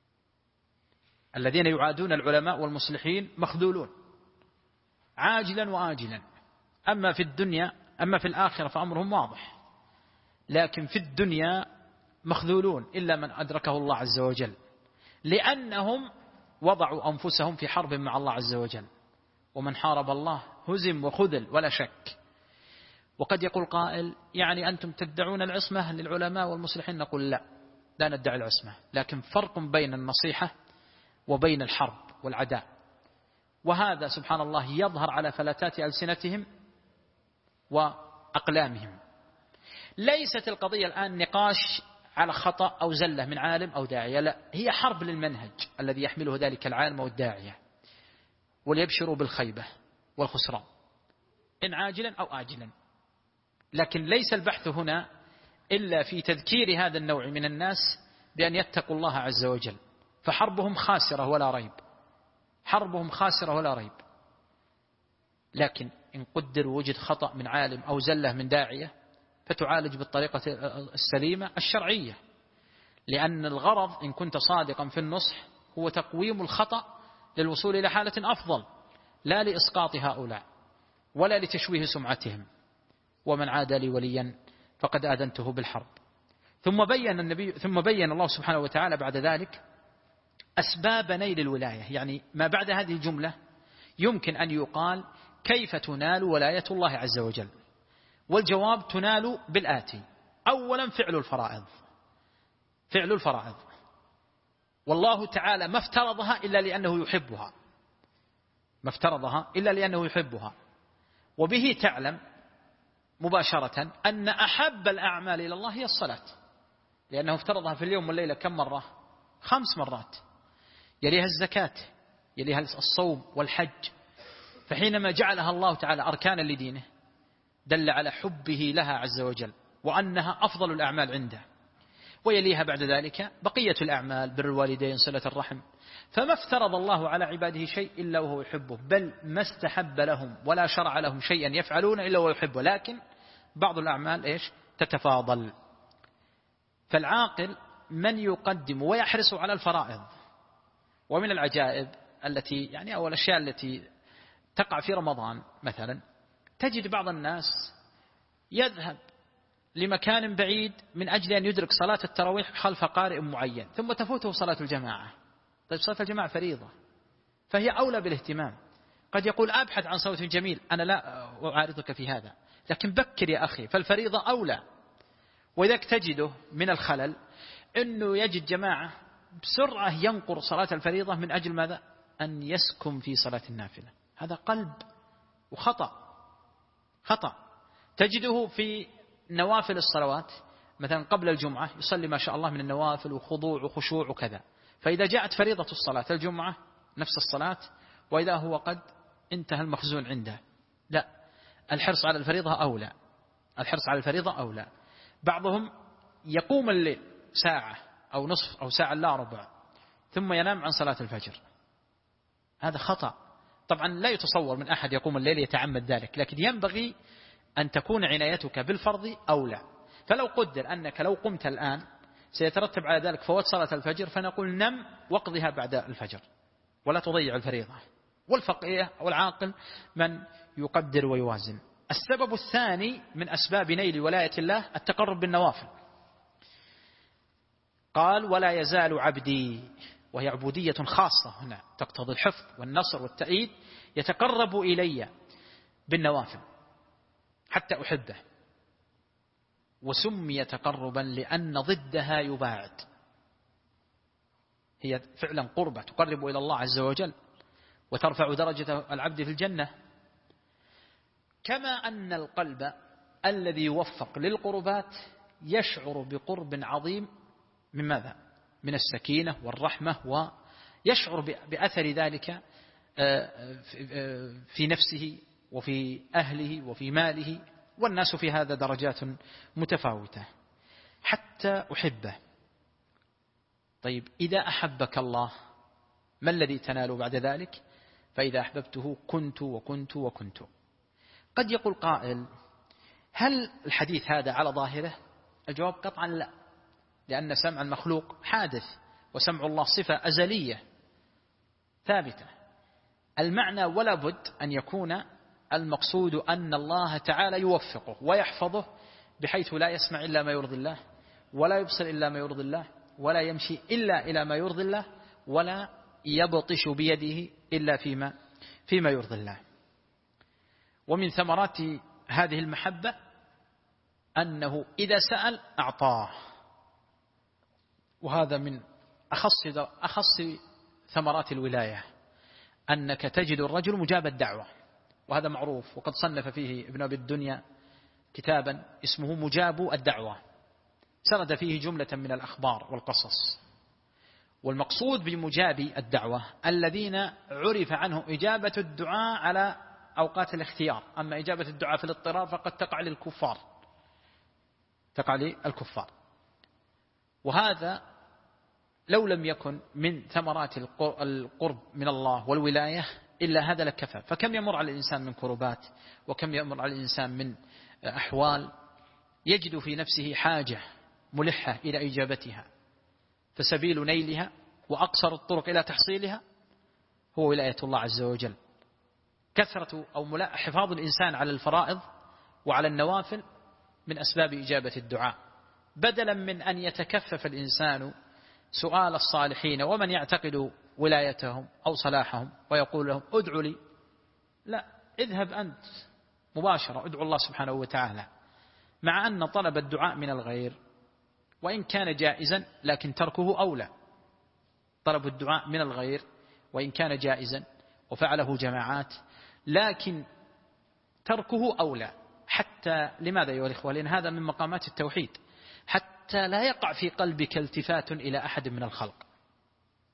الذين يعادون العلماء والمصلحين مخذولون عاجلا وآجلا، أما في الآخرة فأمرهم واضح، لكن في الدنيا مخذولون إلا من أدركه الله عز وجل، لأنهم وضعوا أنفسهم في حرب مع الله عز وجل. ومن حارب الله هزم وخذل ولا شك. وقد يقول قائل يعني أنتم تدعون العصمة للعلماء والمصلحين، نقول لا ندعي العصمة، لكن فرق بين النصيحة وبين الحرب والعداء. وهذا سبحان الله يظهر على فلتات ألسنتهم وأقلامهم. ليست القضية الآن نقاش على خطأ أو زلة من عالم أو داعية، لا، هي حرب للمنهج الذي يحمله ذلك العالم والداعية، وليبشروا بالخيبة والخسران إن عاجلا أو آجلا. لكن ليس البحث هنا إلا في تذكير هذا النوع من الناس بأن يتقوا الله عز وجل، فحربهم خاسرة ولا ريب، حربهم خاسرة ولا ريب. لكن إن قدر وجد خطأ من عالم أو زلة من داعية فتعالج بالطريقة السليمة الشرعية، لأن الغرض إن كنت صادقا في النصح هو تقويم الخطأ للوصول إلى حالة أفضل، لا لإسقاط هؤلاء ولا لتشويه سمعتهم. ومن عادى لي وليا فقد آذنته بالحرب. ثم بين الله سبحانه وتعالى بعد ذلك أسباب نيل الولاية. يعني ما بعد هذه الجملة يمكن أن يقال كيف تنال ولاية الله عز وجل، والجواب تنال بالآتي: أولا فعل الفرائض، والله تعالى ما افترضها إلا لأنه يحبها، وبه تعلم مباشرة أن أحب الأعمال إلى الله هي الصلاة، لأنه افترضها في اليوم والليلة كم مرة؟ 5 مرات. يليها الزكاة، يليها الصوم والحج. فحينما جعلها الله تعالى أركانا لدينه دل على حبه لها عز وجل وأنها أفضل الأعمال عنده. ويليها بعد ذلك بقية الأعمال، بر الوالدين، صلة الرحم. فما افترض الله على عباده شيء إلا وهو يحبه، بل ما استحب لهم ولا شرع لهم شيئا يفعلون إلا وهو يحبه، لكن بعض الأعمال تتفاضل. فالعاقل من يقدم ويحرص على الفرائض. ومن العجائب التي أو الأشياء التي تقع في رمضان مثلا، تجد بعض الناس يذهب لمكان بعيد من أجل أن يدرك صلاة التراويح خلف قارئ معين، ثم تفوته صلاة الجماعة. طيب صلاة الجماعة فريضة، فهي أولى بالاهتمام. قد يقول أبحث عن صوت جميل، أنا لا أعارضك في هذا، لكن بكر يا أخي، فالفريضة أولى. وإذاك تجده من الخلل أنه يجد جماعة بسرعة ينقر صلاة الفريضة من أجل ماذا؟ أن يسكن في صلاة النافلة. هذا قلب خطأ. تجده في نوافل الصلوات مثلا قبل الجمعة يصلي ما شاء الله من النوافل وخضوع وخشوع وكذا، فإذا جاءت فريضة الصلاة الجمعة نفس الصلاة، وإذا هو قد انتهى المخزون عنده. لا، الحرص على الفريضة أولى. بعضهم يقوم الليل ساعة أو نصف أو ساعة لا ربع ثم ينام عن صلاة الفجر. هذا خطأ. طبعا لا يتصور من أحد يقوم الليل يتعمد ذلك، لكن ينبغي أن تكون عنايتك بالفرض أولى. فلو قدر أنك لو قمت الآن سيترتب على ذلك فوات صلاة الفجر، فنقول نم واقضها بعد الفجر ولا تضيع الفريضة. والفقيه أو العاقل من يقدر ويوازن. السبب الثاني من أسباب نيل ولاية الله التقرب بالنوافل. قال ولا يزال عبدي، وهي عبودية خاصة هنا تقتضي الحفظ والنصر والتأييد، يتقرب إلي بالنوافل حتى أحبه. وسمي تقربا لأن ضدها يباعد. هي فعلا قربة تقرب إلى الله عز وجل وترفع درجة العبد في الجنة. كما أن القلب الذي يوفق للقربات يشعر بقرب عظيم من ماذا؟ من السكينة والرحمة، ويشعر بأثر ذلك في نفسه وفي أهله وفي ماله، والناس في هذا درجات متفاوتة حتى أحبه. طيب إذا أحبك الله ما الذي تنال بعد ذلك؟ فإذا أحببته كنت وكنت وكنت. قد يقول قائل هل الحديث هذا على ظاهره؟ الجواب قطعا لا، لأن سمع المخلوق حادث وسمع الله صفة أزلية ثابتة. المعنى ولا بد أن يكون المقصود أن الله تعالى يوفقه ويحفظه بحيث لا يسمع إلا ما يرضي الله، ولا يبصر إلا ما يرضي الله، ولا يمشي إلا إلى ما يرضي الله، ولا يبطش بيده إلا فيما يرضي الله. ومن ثمرات هذه المحبة أنه إذا سأل أعطاه، وهذا من أخص ثمرات الولاية، أنك تجد الرجل مجاب الدعوة، وهذا معروف. وقد صنف فيه ابن أبي الدنيا كتابا اسمه مجاب الدعوة، سرد فيه جملة من الأخبار والقصص. والمقصود بمجاب الدعوة الذين عرف عنه إجابة الدعاء على أوقات الاختيار، أما إجابة الدعاء في الاضطرار فقد تقع للكفار. وهذا لو لم يكن من ثمرات القرب من الله والولاية إلا هذا لكفى. فكم يمر على الإنسان من كربات، وكم يمر على الإنسان من أحوال يجد في نفسه حاجة ملحة إلى إجابتها، فسبيل نيلها وأقصر الطرق إلى تحصيلها هو ولاية الله عز وجل. كثرة أو حفاظ الإنسان على الفرائض وعلى النوافل من أسباب إجابة الدعاء، بدلا من أن يتكفف الإنسان سؤال الصالحين ومن يعتقد ولايتهم أو صلاحهم ويقول لهم ادعوا لي. لا، اذهب أنت مباشرة ادعو الله سبحانه وتعالى، مع أن طلب الدعاء من الغير وإن كان جائزا لكن تركه أولى. طلب الدعاء من الغير وإن كان جائزا وفعله جماعات، لكن تركه أولى. حتى لماذا يا الإخوة؟ لأن هذا من مقامات التوحيد، حتى لا يقع في قلبك التفات إلى أحد من الخلق.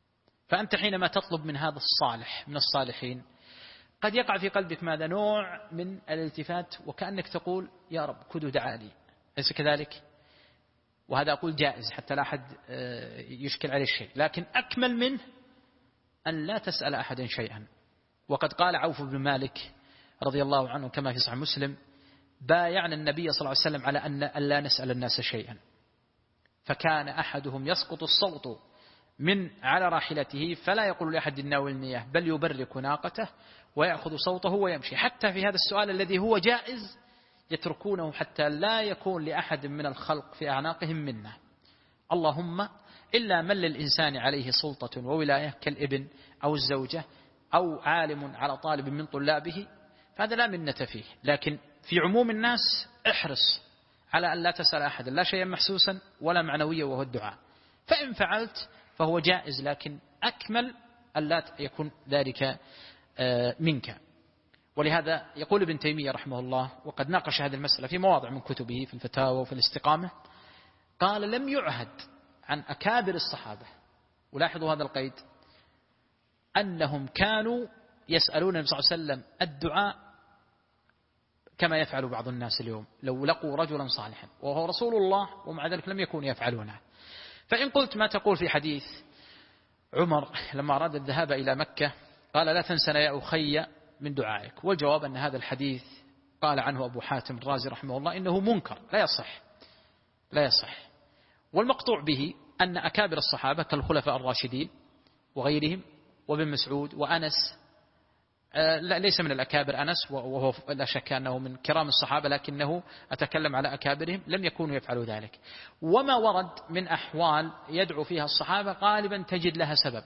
فأنت حينما تطلب من هذا الصالح من الصالحين قد يقع في قلبك ماذا؟ نوع من الالتفات، وكأنك تقول يا رب كدوا دعالي، ليس كذلك؟ وهذا أقول جائز حتى لا أحد يشكل عليه الشيء، لكن أكمل منه أن لا تسأل أحدا شيئا. وقد قال عوف بن مالك رضي الله عنه كما في صحيح مسلم: بايعنا النبي صلى الله عليه وسلم على أن لا نسأل الناس شيئا، فكان أحدهم يسقط الصوت من على راحلته فلا يقول لأحد ناولنيه، بل يبرك ناقته ويأخذ صوته ويمشي. حتى في هذا السؤال الذي هو جائز يتركونه حتى لا يكون لأحد من الخلق في أعناقهم منه، اللهم إلا من للإنسان عليه سلطة وولاية كالابن أو الزوجة أو عالم على طالب من طلابه، فهذا لا منة فيه. لكن في عموم الناس احرص على أن لا تسأل أحد لا شيئا محسوسا ولا معنويا وهو الدعاء، فإن فعلت فهو جائز، لكن أكمل أن لا يكون ذلك منك. ولهذا يقول ابن تيمية رحمه الله، وقد ناقش هذه المسألة في مواضع من كتبه في الفتاوى وفي الاستقامة، قال: لم يعهد عن أكابر الصحابة، ولاحظوا هذا القيد، أنهم كانوا يسألون النبي صلى الله عليه وسلم الدعاء كما يفعل بعض الناس اليوم لو لقوا رجلا صالحا وهو رسول الله، ومع ذلك لم يكونوا يفعلونه. فإن قلت ما تقول في حديث عمر لما أراد الذهاب إلى مكة قال: لا تنسنا يا أخي من دعائك، والجواب أن هذا الحديث قال عنه أبو حاتم الرازي رحمه الله إنه منكر لا يصح. والمقطوع به أن أكابر الصحابة كالخلفاء الراشدين وغيرهم وابن مسعود وأنس، لا ليس من الأكابر أنس وهو لا شك أنه من كرام الصحابة، لكنه أتكلم على أكابرهم لم يكونوا يفعلوا ذلك. وما ورد من أحوال يدعو فيها الصحابة غالبا تجد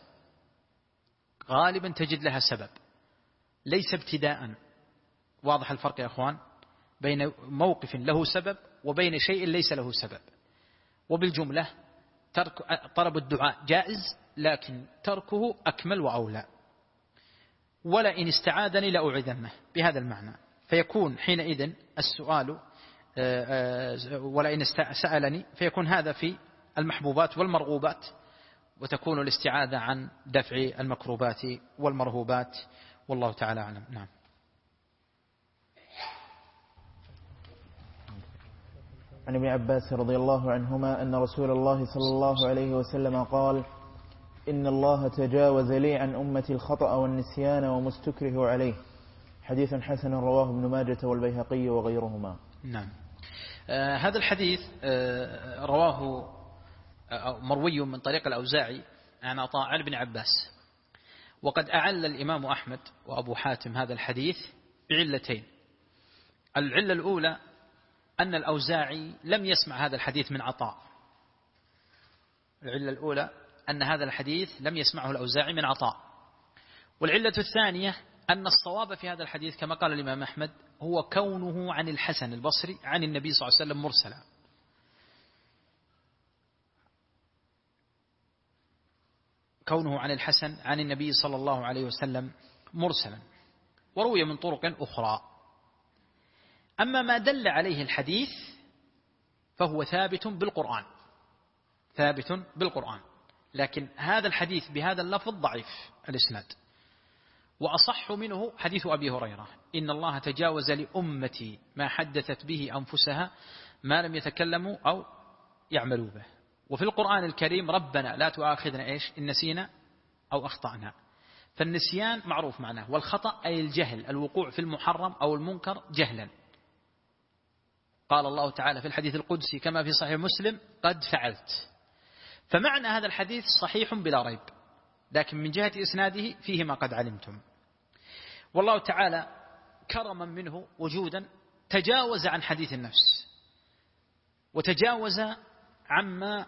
لها سبب ليس ابتداء. واضح الفرق يا أخوان بين موقف له سبب وبين شيء ليس له سبب. وبالجملة طلب الدعاء جائز، لكن تركه أكمل وأولى. ولئن استعاذني لأعيذنه بهذا المعنى، فيكون حينئذ السؤال ولئن سألني فيكون هذا في المحبوبات والمرغوبات، وتكون الاستعاذة عن دفع المكروبات والمرهوبات، والله تعالى أعلم. نعم. عن ابن عباس رضي الله عنهما أن رسول الله صلى الله عليه وسلم قال: إن الله تجاوز لي عن أمتي الخطأ والنسيان وما استكره عليه. حديث حسن رواه ابن ماجة والبيهقي وغيرهما. نعم. هذا الحديث رواه مروي من طريق الأوزاعي عن عطاء عن ابن عباس، وقد أعل الإمام أحمد وأبو حاتم هذا الحديث بعلتين. العلة الأولى أن الأوزاعي لم يسمع هذا الحديث من عطاء. العلة الأولى أن هذا الحديث لم يسمعه الأوزاعي من عطاء. والعلة الثانية أن الصواب في هذا الحديث كما قال الإمام أحمد هو كونه عن الحسن البصري عن النبي صلى الله عليه وسلم مرسلا. كونه عن الحسن عن النبي صلى الله عليه وسلم مرسلا، وروي من طرق أخرى. أما ما دل عليه الحديث فهو ثابت بالقرآن، لكن هذا الحديث بهذا اللفظ ضعيف الإسناد. وأصح منه حديث أبي هريرة: إن الله تجاوز لأمتي ما حدثت به أنفسها ما لم يتكلموا أو يعملوا به. وفي القرآن الكريم: ربنا لا تؤاخذنا إن نسينا أو أخطأنا. فالنسيان معروف معناه، والخطأ أي الجهل، الوقوع في المحرم أو المنكر جهلا. قال الله تعالى في الحديث القدسي كما في صحيح مسلم: قد فعلت. فمعنى هذا الحديث صحيح بلا ريب، لكن من جهة إسناده فيه ما قد علمتم. والله تعالى كرما منه وجودا تجاوز عن حديث النفس، وتجاوز عما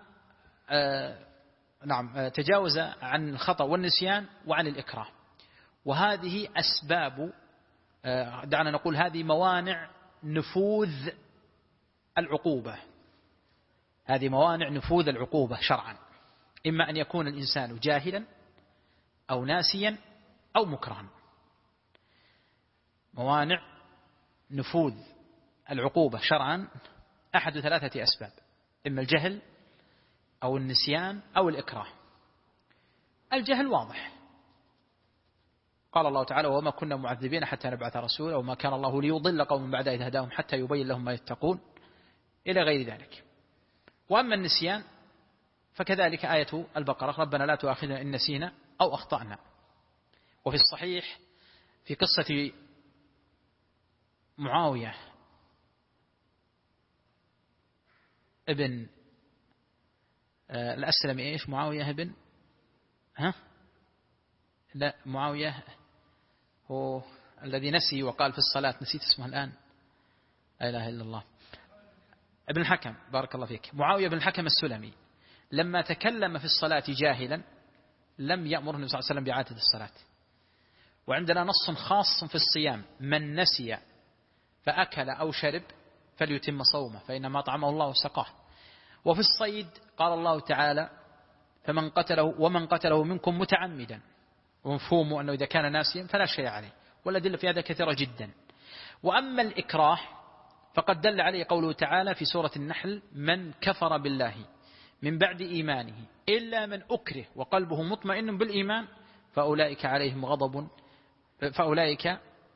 تجاوز عن الخطأ والنسيان وعن الإكراه. وهذه أسباب، دعنا نقول هذه موانع نفوذ العقوبة. هذه موانع نفوذ العقوبة شرعا، إما أن يكون الإنسان جاهلا أو ناسيا أو مكرها. موانع نفوذ العقوبة شرعا أحد ثلاثة أسباب: إما الجهل أو النسيان أو الإكراه. الجهل واضح. قال الله تعالى وما كنا معذبين حتى نبعث رسولا وما كان الله ليضل قوم بعد إذ هداهم حتى يبين لهم ما يتقون إلى غير ذلك. وأما النسيان فكذلك آية البقرة ربنا لا تؤاخذنا إن نسينا أو أخطأنا. وفي الصحيح في قصة معاوية ابن الأسلمي إيش معاوية ابن لا معاوية هو الذي نسي وقال في الصلاة نسيت اسمه الآن لا إله إلا الله ابن الحكم بارك الله فيك. معاوية بن الحكم السلمي لما تكلم في الصلاة جاهلا لم يأمره النبي صلى الله عليه وسلم بإعادة الصلاة. وعندنا نص خاص في الصيام من نسي فأكل أو شرب فليتم صومه فإنما طعمه الله وسقاه. وفي الصيد قال الله تعالى ومن قتله منكم متعمدا ومفهومه أنه إذا كان ناسيا فلا شيء عليه والأدلة في هذا كثيرة جدا. وأما الإكراه فقد دل عليه قوله تعالى في سورة النحل من كفر بالله من بعد إيمانه إلا من أكره وقلبه مطمئن بالإيمان فأولئك عليهم غضب فأولئك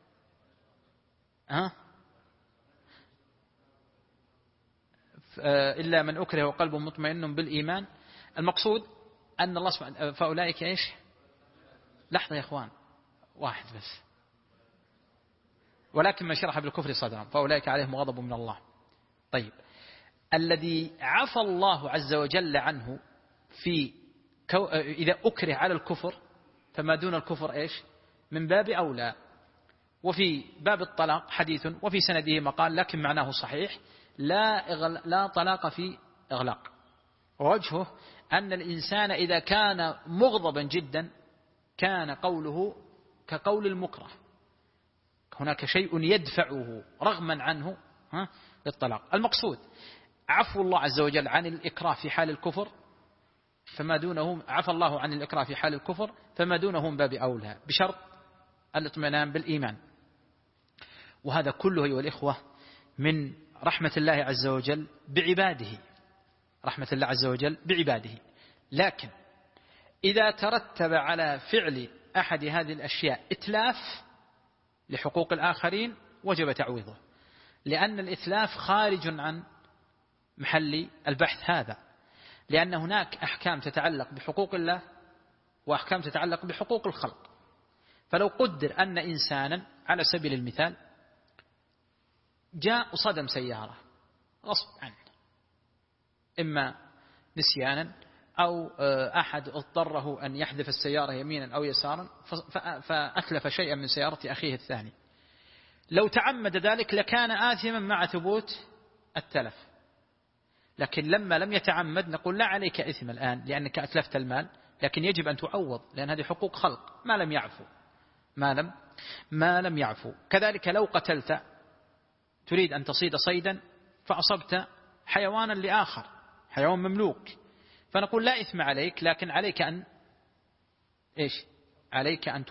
إلا من أكره وقلبه مطمئن بالإيمان. المقصود أن الله سبحانه فأولئك إيش لحظة يا إخوان واحد بس ولكن من شرح بالكفر صدرا فأولئك عليهم غضب من الله. طيب الذي عفى الله عز وجل عنه إذا أكره على الكفر فما دون الكفر إيش من باب أولى. وفي باب الطلاق حديث وفي سنده مقال لكن معناه صحيح لا طلاق في إغلاق. ووجهه أن الإنسان إذا كان مغضبا جدا كان قوله كقول المكره هناك شيء يدفعه رغما عنه للطلاق. المقصود عفو الله عز وجل عن الإكراه في حال الكفر فما دونه عفى الله عن الإكراه في حال الكفر فما دونه من باب أولى بشرط الاطمئنان بالإيمان. وهذا كله أيها الإخوة من رحمة الله عز وجل بعباده رحمة الله عز وجل بعباده. لكن إذا ترتب على فعل أحد هذه الأشياء إتلاف لحقوق الآخرين وجب تعويضه لأن الإتلاف خارج عن محل البحث هذا لأن هناك أحكام تتعلق بحقوق الله وأحكام تتعلق بحقوق الخلق. فلو قدر أن إنسانا على سبيل المثال جاء وصدم سيارة غصب عنه إما نسيانا أو أحد اضطره أن يحذف السيارة يمينا أو يسارا فأتلف شيئا من سيارة أخيه الثاني. لو تعمد ذلك لكان آثما مع ثبوت التلف. لكن لما لم يتعمد نقول لا عليك إثم الآن لأنك أتلفت المال لكن يجب أن تعوض لأن هذه حقوق خلق ما لم يعفو. كذلك لو قتلت تريد أن تصيد صيدا فأصبت حيوانا لآخر حيوان مملوك فنقول لا إثم عليك لكن عليك أن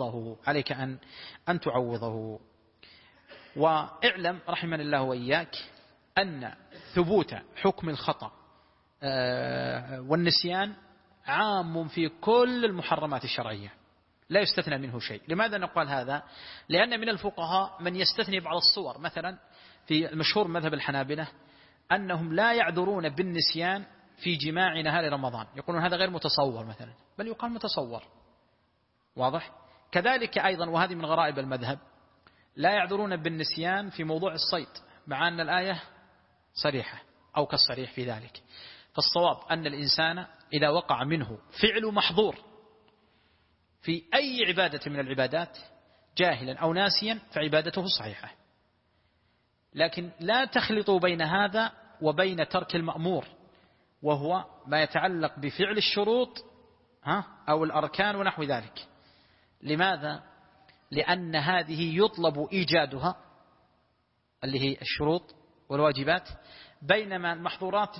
تعوضه. واعلم رحمنا الله وإياك أن ثبوت حكم الخطأ والنسيان عام في كل المحرمات الشرعية لا يستثنى منه شيء. لماذا نقول هذا؟ لأن من الفقهاء من يستثني بعض الصور مثلا في المشهور مذهب الحنابلة أنهم لا يعذرون بالنسيان في جماع نهار رمضان يقولون هذا غير متصور مثلا بل يقال متصور واضح. كذلك أيضا وهذه من غرائب المذهب لا يعذرون بالنسيان في موضوع الصيد مع أن الآية صريحة أو كالصريح في ذلك. فالصواب أن الإنسان إذا وقع منه فعل محظور في أي عبادة من العبادات جاهلا أو ناسيا فعبادته صحيحة. لكن لا تخلطوا بين هذا وبين ترك المأمور وهو ما يتعلق بفعل الشروط أو الأركان ونحو ذلك. لماذا؟ لأن هذه يطلب إيجادها اللي هي الشروط والواجبات بينما المحظورات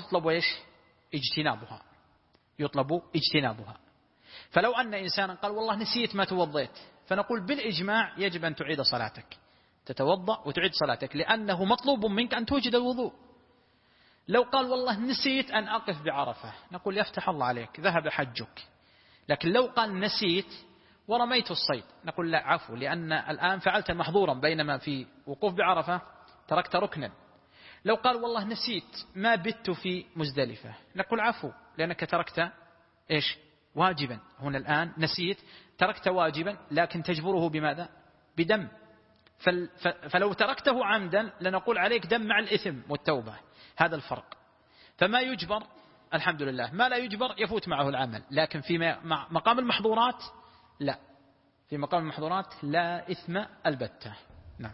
يطلب اجتنابها. فلو أن إنسانا قال والله نسيت ما توضيت فنقول بالإجماع يجب أن تعيد صلاتك تتوضأ وتعيد صلاتك لأنه مطلوب منك أن توجد الوضوء. لو قال والله نسيت أن أقف بعرفة نقول يفتح الله عليك ذهب حجك لكن لو قال نسيت ورميت الصيد نقول لا عفو، لأن الآن فعلت محظورا، بينما في وقوف بعرفة تركت ركنا. لو قال والله نسيت ما بت في مزدلفة نقول عفو، لأنك تركت إيش؟ واجبا. هنا الآن نسيت، تركت واجبا، لكن تجبره بماذا؟ بدم. فلو تركته عمدا لنقول عليك دم مع الإثم والتوبة. هذا الفرق. فما يجبر الحمد لله، ما لا يجبر يفوت معه العمل. لكن في مقام المحظورات لا، في مقام المحظورات لا إثم البتة. نعم.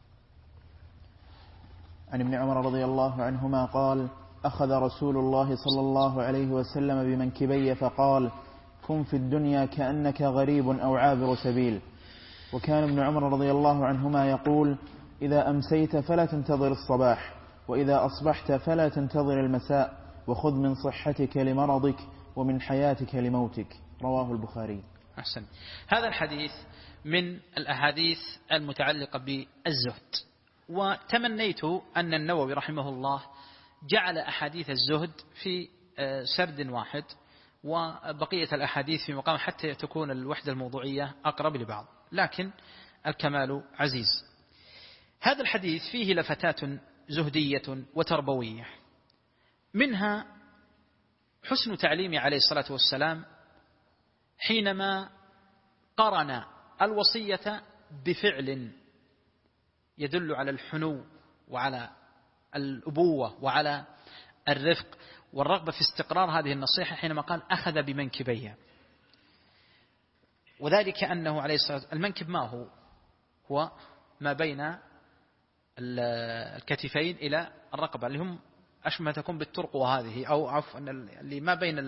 عن ابن عمر رضي الله عنهما قال: أخذ رسول الله صلى الله عليه وسلم بمنكبي فقال: كن في الدنيا كأنك غريب أو عابر سبيل. وكان ابن عمر رضي الله عنهما يقول: إذا أمسيت فلا تنتظر الصباح، وإذا أصبحت فلا تنتظر المساء، وخذ من صحتك لمرضك ومن حياتك لموتك. رواه البخاري. أحسن. هذا الحديث من الأحاديث المتعلقة بالزهد، وتمنيت أن النووي رحمه الله جعل أحاديث الزهد في سرد واحد، وبقية الأحاديث في مقام حتى تكون الوحدة الموضوعية أقرب لبعض، لكن الكمال عزيز. هذا الحديث فيه لفتات زهدية وتربوية، منها حسن تعليم عليه الصلاة والسلام حينما قرن الوصية بفعل يدل على الحنو وعلى الأبوة وعلى الرفق والرغبة في استقرار هذه النصيحة، حينما قال أخذ بمنكبيه. وذلك أنه عليه الصلاة والسلام المنكب ما هو ما بين الكتفين إلى الرقبة، اللي هم أشبه تكون بالترقوة هذه، أو عفوا اللي ما بين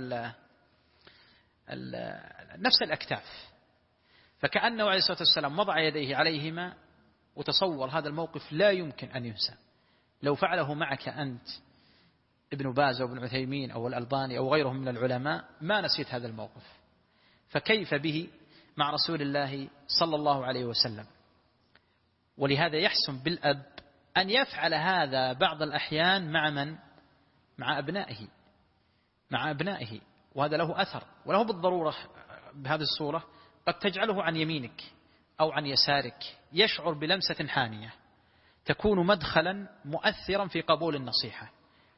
نفس الأكتاف. فكأنه عليه الصلاة والسلام وضع يديه عليهما، وتصور هذا الموقف لا يمكن أن ينسى. لو فعله معك أنت ابن باز أو ابن عثيمين أو الألباني أو غيرهم من العلماء ما نسيت هذا الموقف، فكيف به مع رسول الله صلى الله عليه وسلم؟ ولهذا يحسن بالأب أن يفعل هذا بعض الأحيان مع من؟ مع أبنائه. وهذا له أثر، وله بالضرورة بهذه الصورة قد تجعله عن يمينك أو عن يسارك، يشعر بلمسة حانية تكون مدخلا مؤثرا في قبول النصيحة،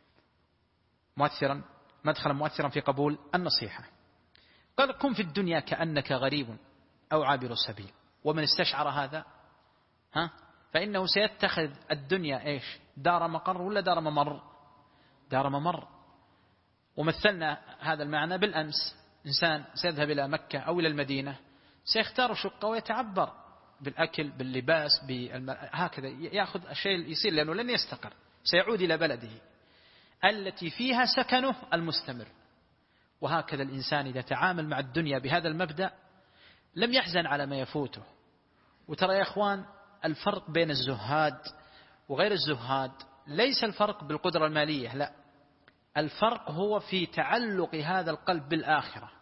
مدخلا مؤثرا في قبول النصيحة. قال: كن في الدنيا كأنك غريب أو عابر سبيل. ومن استشعر هذا فإنه سيتخذ الدنيا إيش؟ دار مقر ولا دار ممر؟ دار ممر. ومثلنا هذا المعنى بالأمس: إنسان سيذهب إلى مكة أو إلى المدينة، سيختار شقة ويتعبر بالأكل باللباس هكذا، يأخذ الشيء يصير، لأنه لن يستقر، سيعود إلى بلده التي فيها سكنه المستمر. وهكذا الإنسان إذا تعامل مع الدنيا بهذا المبدأ لم يحزن على ما يفوته. وترى يا أخوان الفرق بين الزهاد وغير الزهاد ليس الفرق بالقدرة المالية، لا، الفرق هو في تعلق هذا القلب بالآخرة.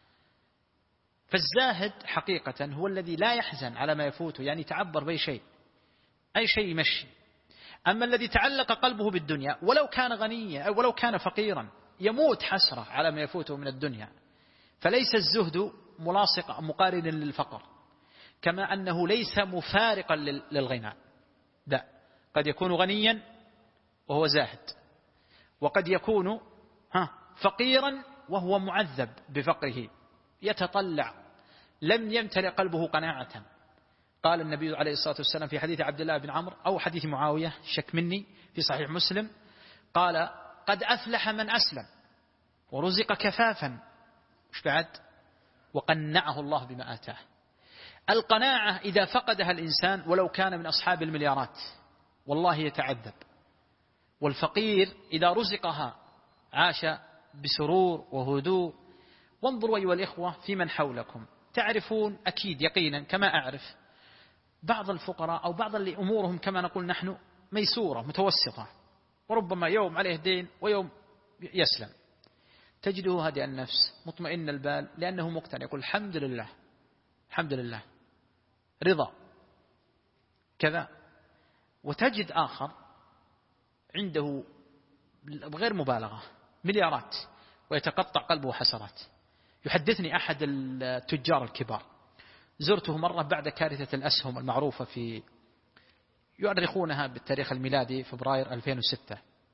فالزاهد حقيقة هو الذي لا يحزن على ما يفوته، يعني تعبر بأي شيء، أي شيء يمشي. أما الذي تعلق قلبه بالدنيا ولو كان غنيا أو ولو كان فقيرا يموت حسرة على ما يفوته من الدنيا. فليس الزهد ملاصق مقارنا للفقر، كما أنه ليس مفارقا للغنى، لا، قد يكون غنيا وهو زاهد، وقد يكون فقيرا وهو معذب بفقره، يتطلع، لم يمتلئ قلبه قناعة. قال النبي عليه الصلاة والسلام في حديث عبد الله بن عمرو أو حديث معاوية شك مني في صحيح مسلم، قال: قد أفلح من أسلم ورزق كفافا، مش بعد؟ وقنعه الله بما آتاه. القناعة إذا فقدها الإنسان ولو كان من أصحاب المليارات والله يتعذب. والفقير إذا رزقها عاش بسرور وهدوء. وانظروا أيها الإخوة في من حولكم، تعرفون أكيد يقينا كما أعرف بعض الفقراء أو بعض اللي أمورهم كما نقول نحن ميسورة متوسطة، وربما يوم عليه دين ويوم يسلم، تجده هادئ النفس مطمئن البال، لأنه مقتنع، يقول الحمد لله الحمد لله، رضا كذا. وتجد آخر عنده غير مبالغة مليارات ويتقطع قلبه حسرات، يحدثني أحد التجار الكبار، زرته مرة بعد كارثة الأسهم المعروفة في يؤرخونها بالتاريخ الميلادي فبراير 2006.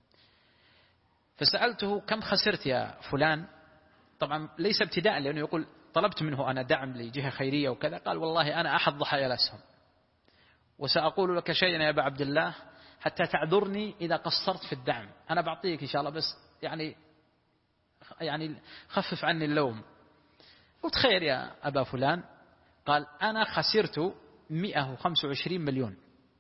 فسألته كم خسرت يا فلان؟ طبعا ليس ابتداء، لأنه يقول طلبت منه أنا دعم لجهة خيرية وكذا. قال والله أنا أحد ضحايا الأسهم، وسأقول لك شيئا يا أبا عبد الله حتى تعذرني إذا قصرت في الدعم، أنا بعطيك إن شاء الله، بس يعني خفف عني اللوم. قلت خير يا أبا فلان. قال أنا خسرت 125 مليون.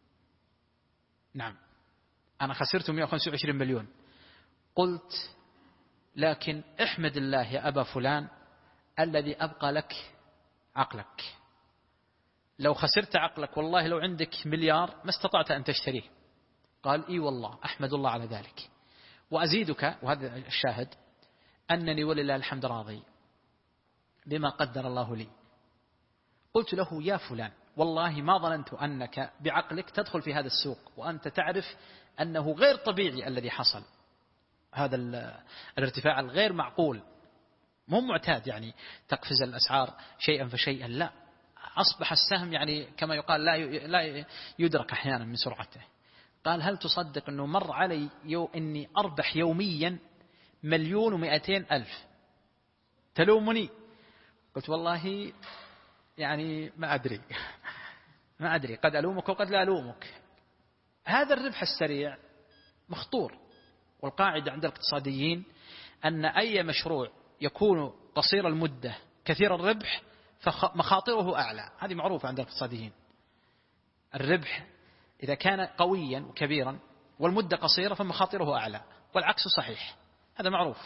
نعم أنا خسرت 125 مليون. قلت لكن احمد الله يا أبا فلان الذي أبقى لك عقلك. لو خسرت عقلك والله لو عندك مليار ما استطعت أن تشتريه. قال إي والله أحمد الله على ذلك. وأزيدك، وهذا الشاهد، أنني ولله الحمد راضي بما قدر الله لي. قلت له يا فلان والله ما ظننت أنك بعقلك تدخل في هذا السوق وأنت تعرف أنه غير طبيعي الذي حصل، هذا الارتفاع الغير معقول، مو معتاد يعني تقفز الأسعار شيئا فشيئا، لا، أصبح السهم يعني كما يقال لا يدرك أحيانا من سرعته. قال هل تصدق أنه مر علي إني أربح يوميا 1,200,000؟ تلومني؟ قلت والله يعني ما أدري قد ألومك وقد لا ألومك. هذا الربح السريع مخطور، والقاعدة عند الاقتصاديين أن أي مشروع يكون قصير المدة كثير الربح فمخاطره أعلى. هذه معروفة عند الاقتصاديين. الربح إذا كان قويا وكبيرا والمدة قصيرة فمخاطره أعلى، والعكس صحيح، هذا معروف.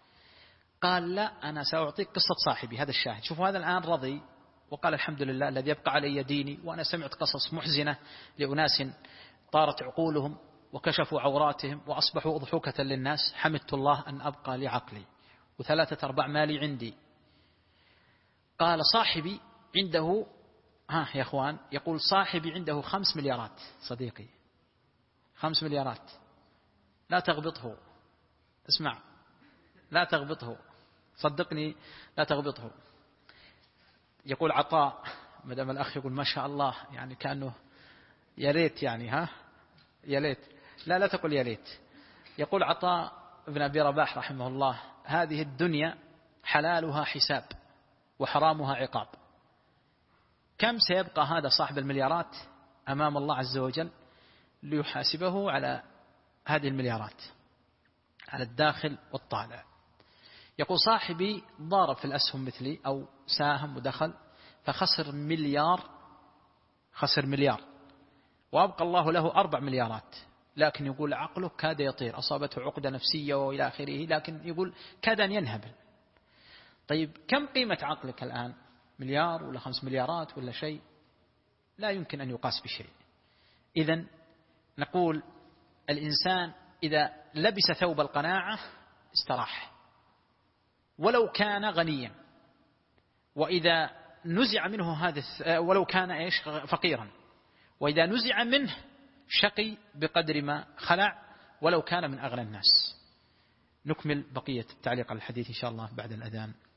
قال لا أنا سأعطيك قصة صاحبي، هذا الشاهد. شوفوا هذا الآن رضي وقال الحمد لله الذي يبقى علي ديني. وأنا سمعت قصص محزنة لأناس طارت عقولهم وكشفوا عوراتهم وأصبحوا أضحوكة للناس. حمدت الله أن أبقى لعقلي و3/4 مالي عندي. قال صاحبي عنده يا أخوان، يقول صاحبي عنده 5 مليارات. صديقي 5 مليارات، لا تغبطه، اسمع لا تغبطه، صدقني لا تغبطه. يقول عطاء، مدام الأخ يقول ما شاء الله يعني كأنه يا ريت يعني يا ليت، لا تقل يا ليت. يقول عطاء ابن أبي رباح رحمه الله هذه الدنيا حلالها حساب وحرامها عقاب. كم سيبقى هذا صاحب المليارات أمام الله عز وجل ليحاسبه على هذه المليارات، على الداخل والطالع. يقول صاحبي ضارب في الأسهم مثلي أو ساهم ودخل فخسر مليار وأبقى الله له 4 مليارات، لكن يقول عقله كاد يطير، أصابته عقدة نفسية وإلى آخره، لكن يقول كاد أن ينهبل. طيب كم قيمة عقلك الآن؟ مليار ولا 5 مليارات ولا شيء؟ لا يمكن أن يقاس بشيء. إذن نقول الإنسان إذا لبس ثوب القناعة استراح ولو كان غنيا، وإذا نزع منه هذا ولو كان فقيرا، وإذا نزع منه شقي بقدر ما خلع ولو كان من أغنى الناس. نكمل بقية التعليق على الحديث إن شاء الله بعد الأذان.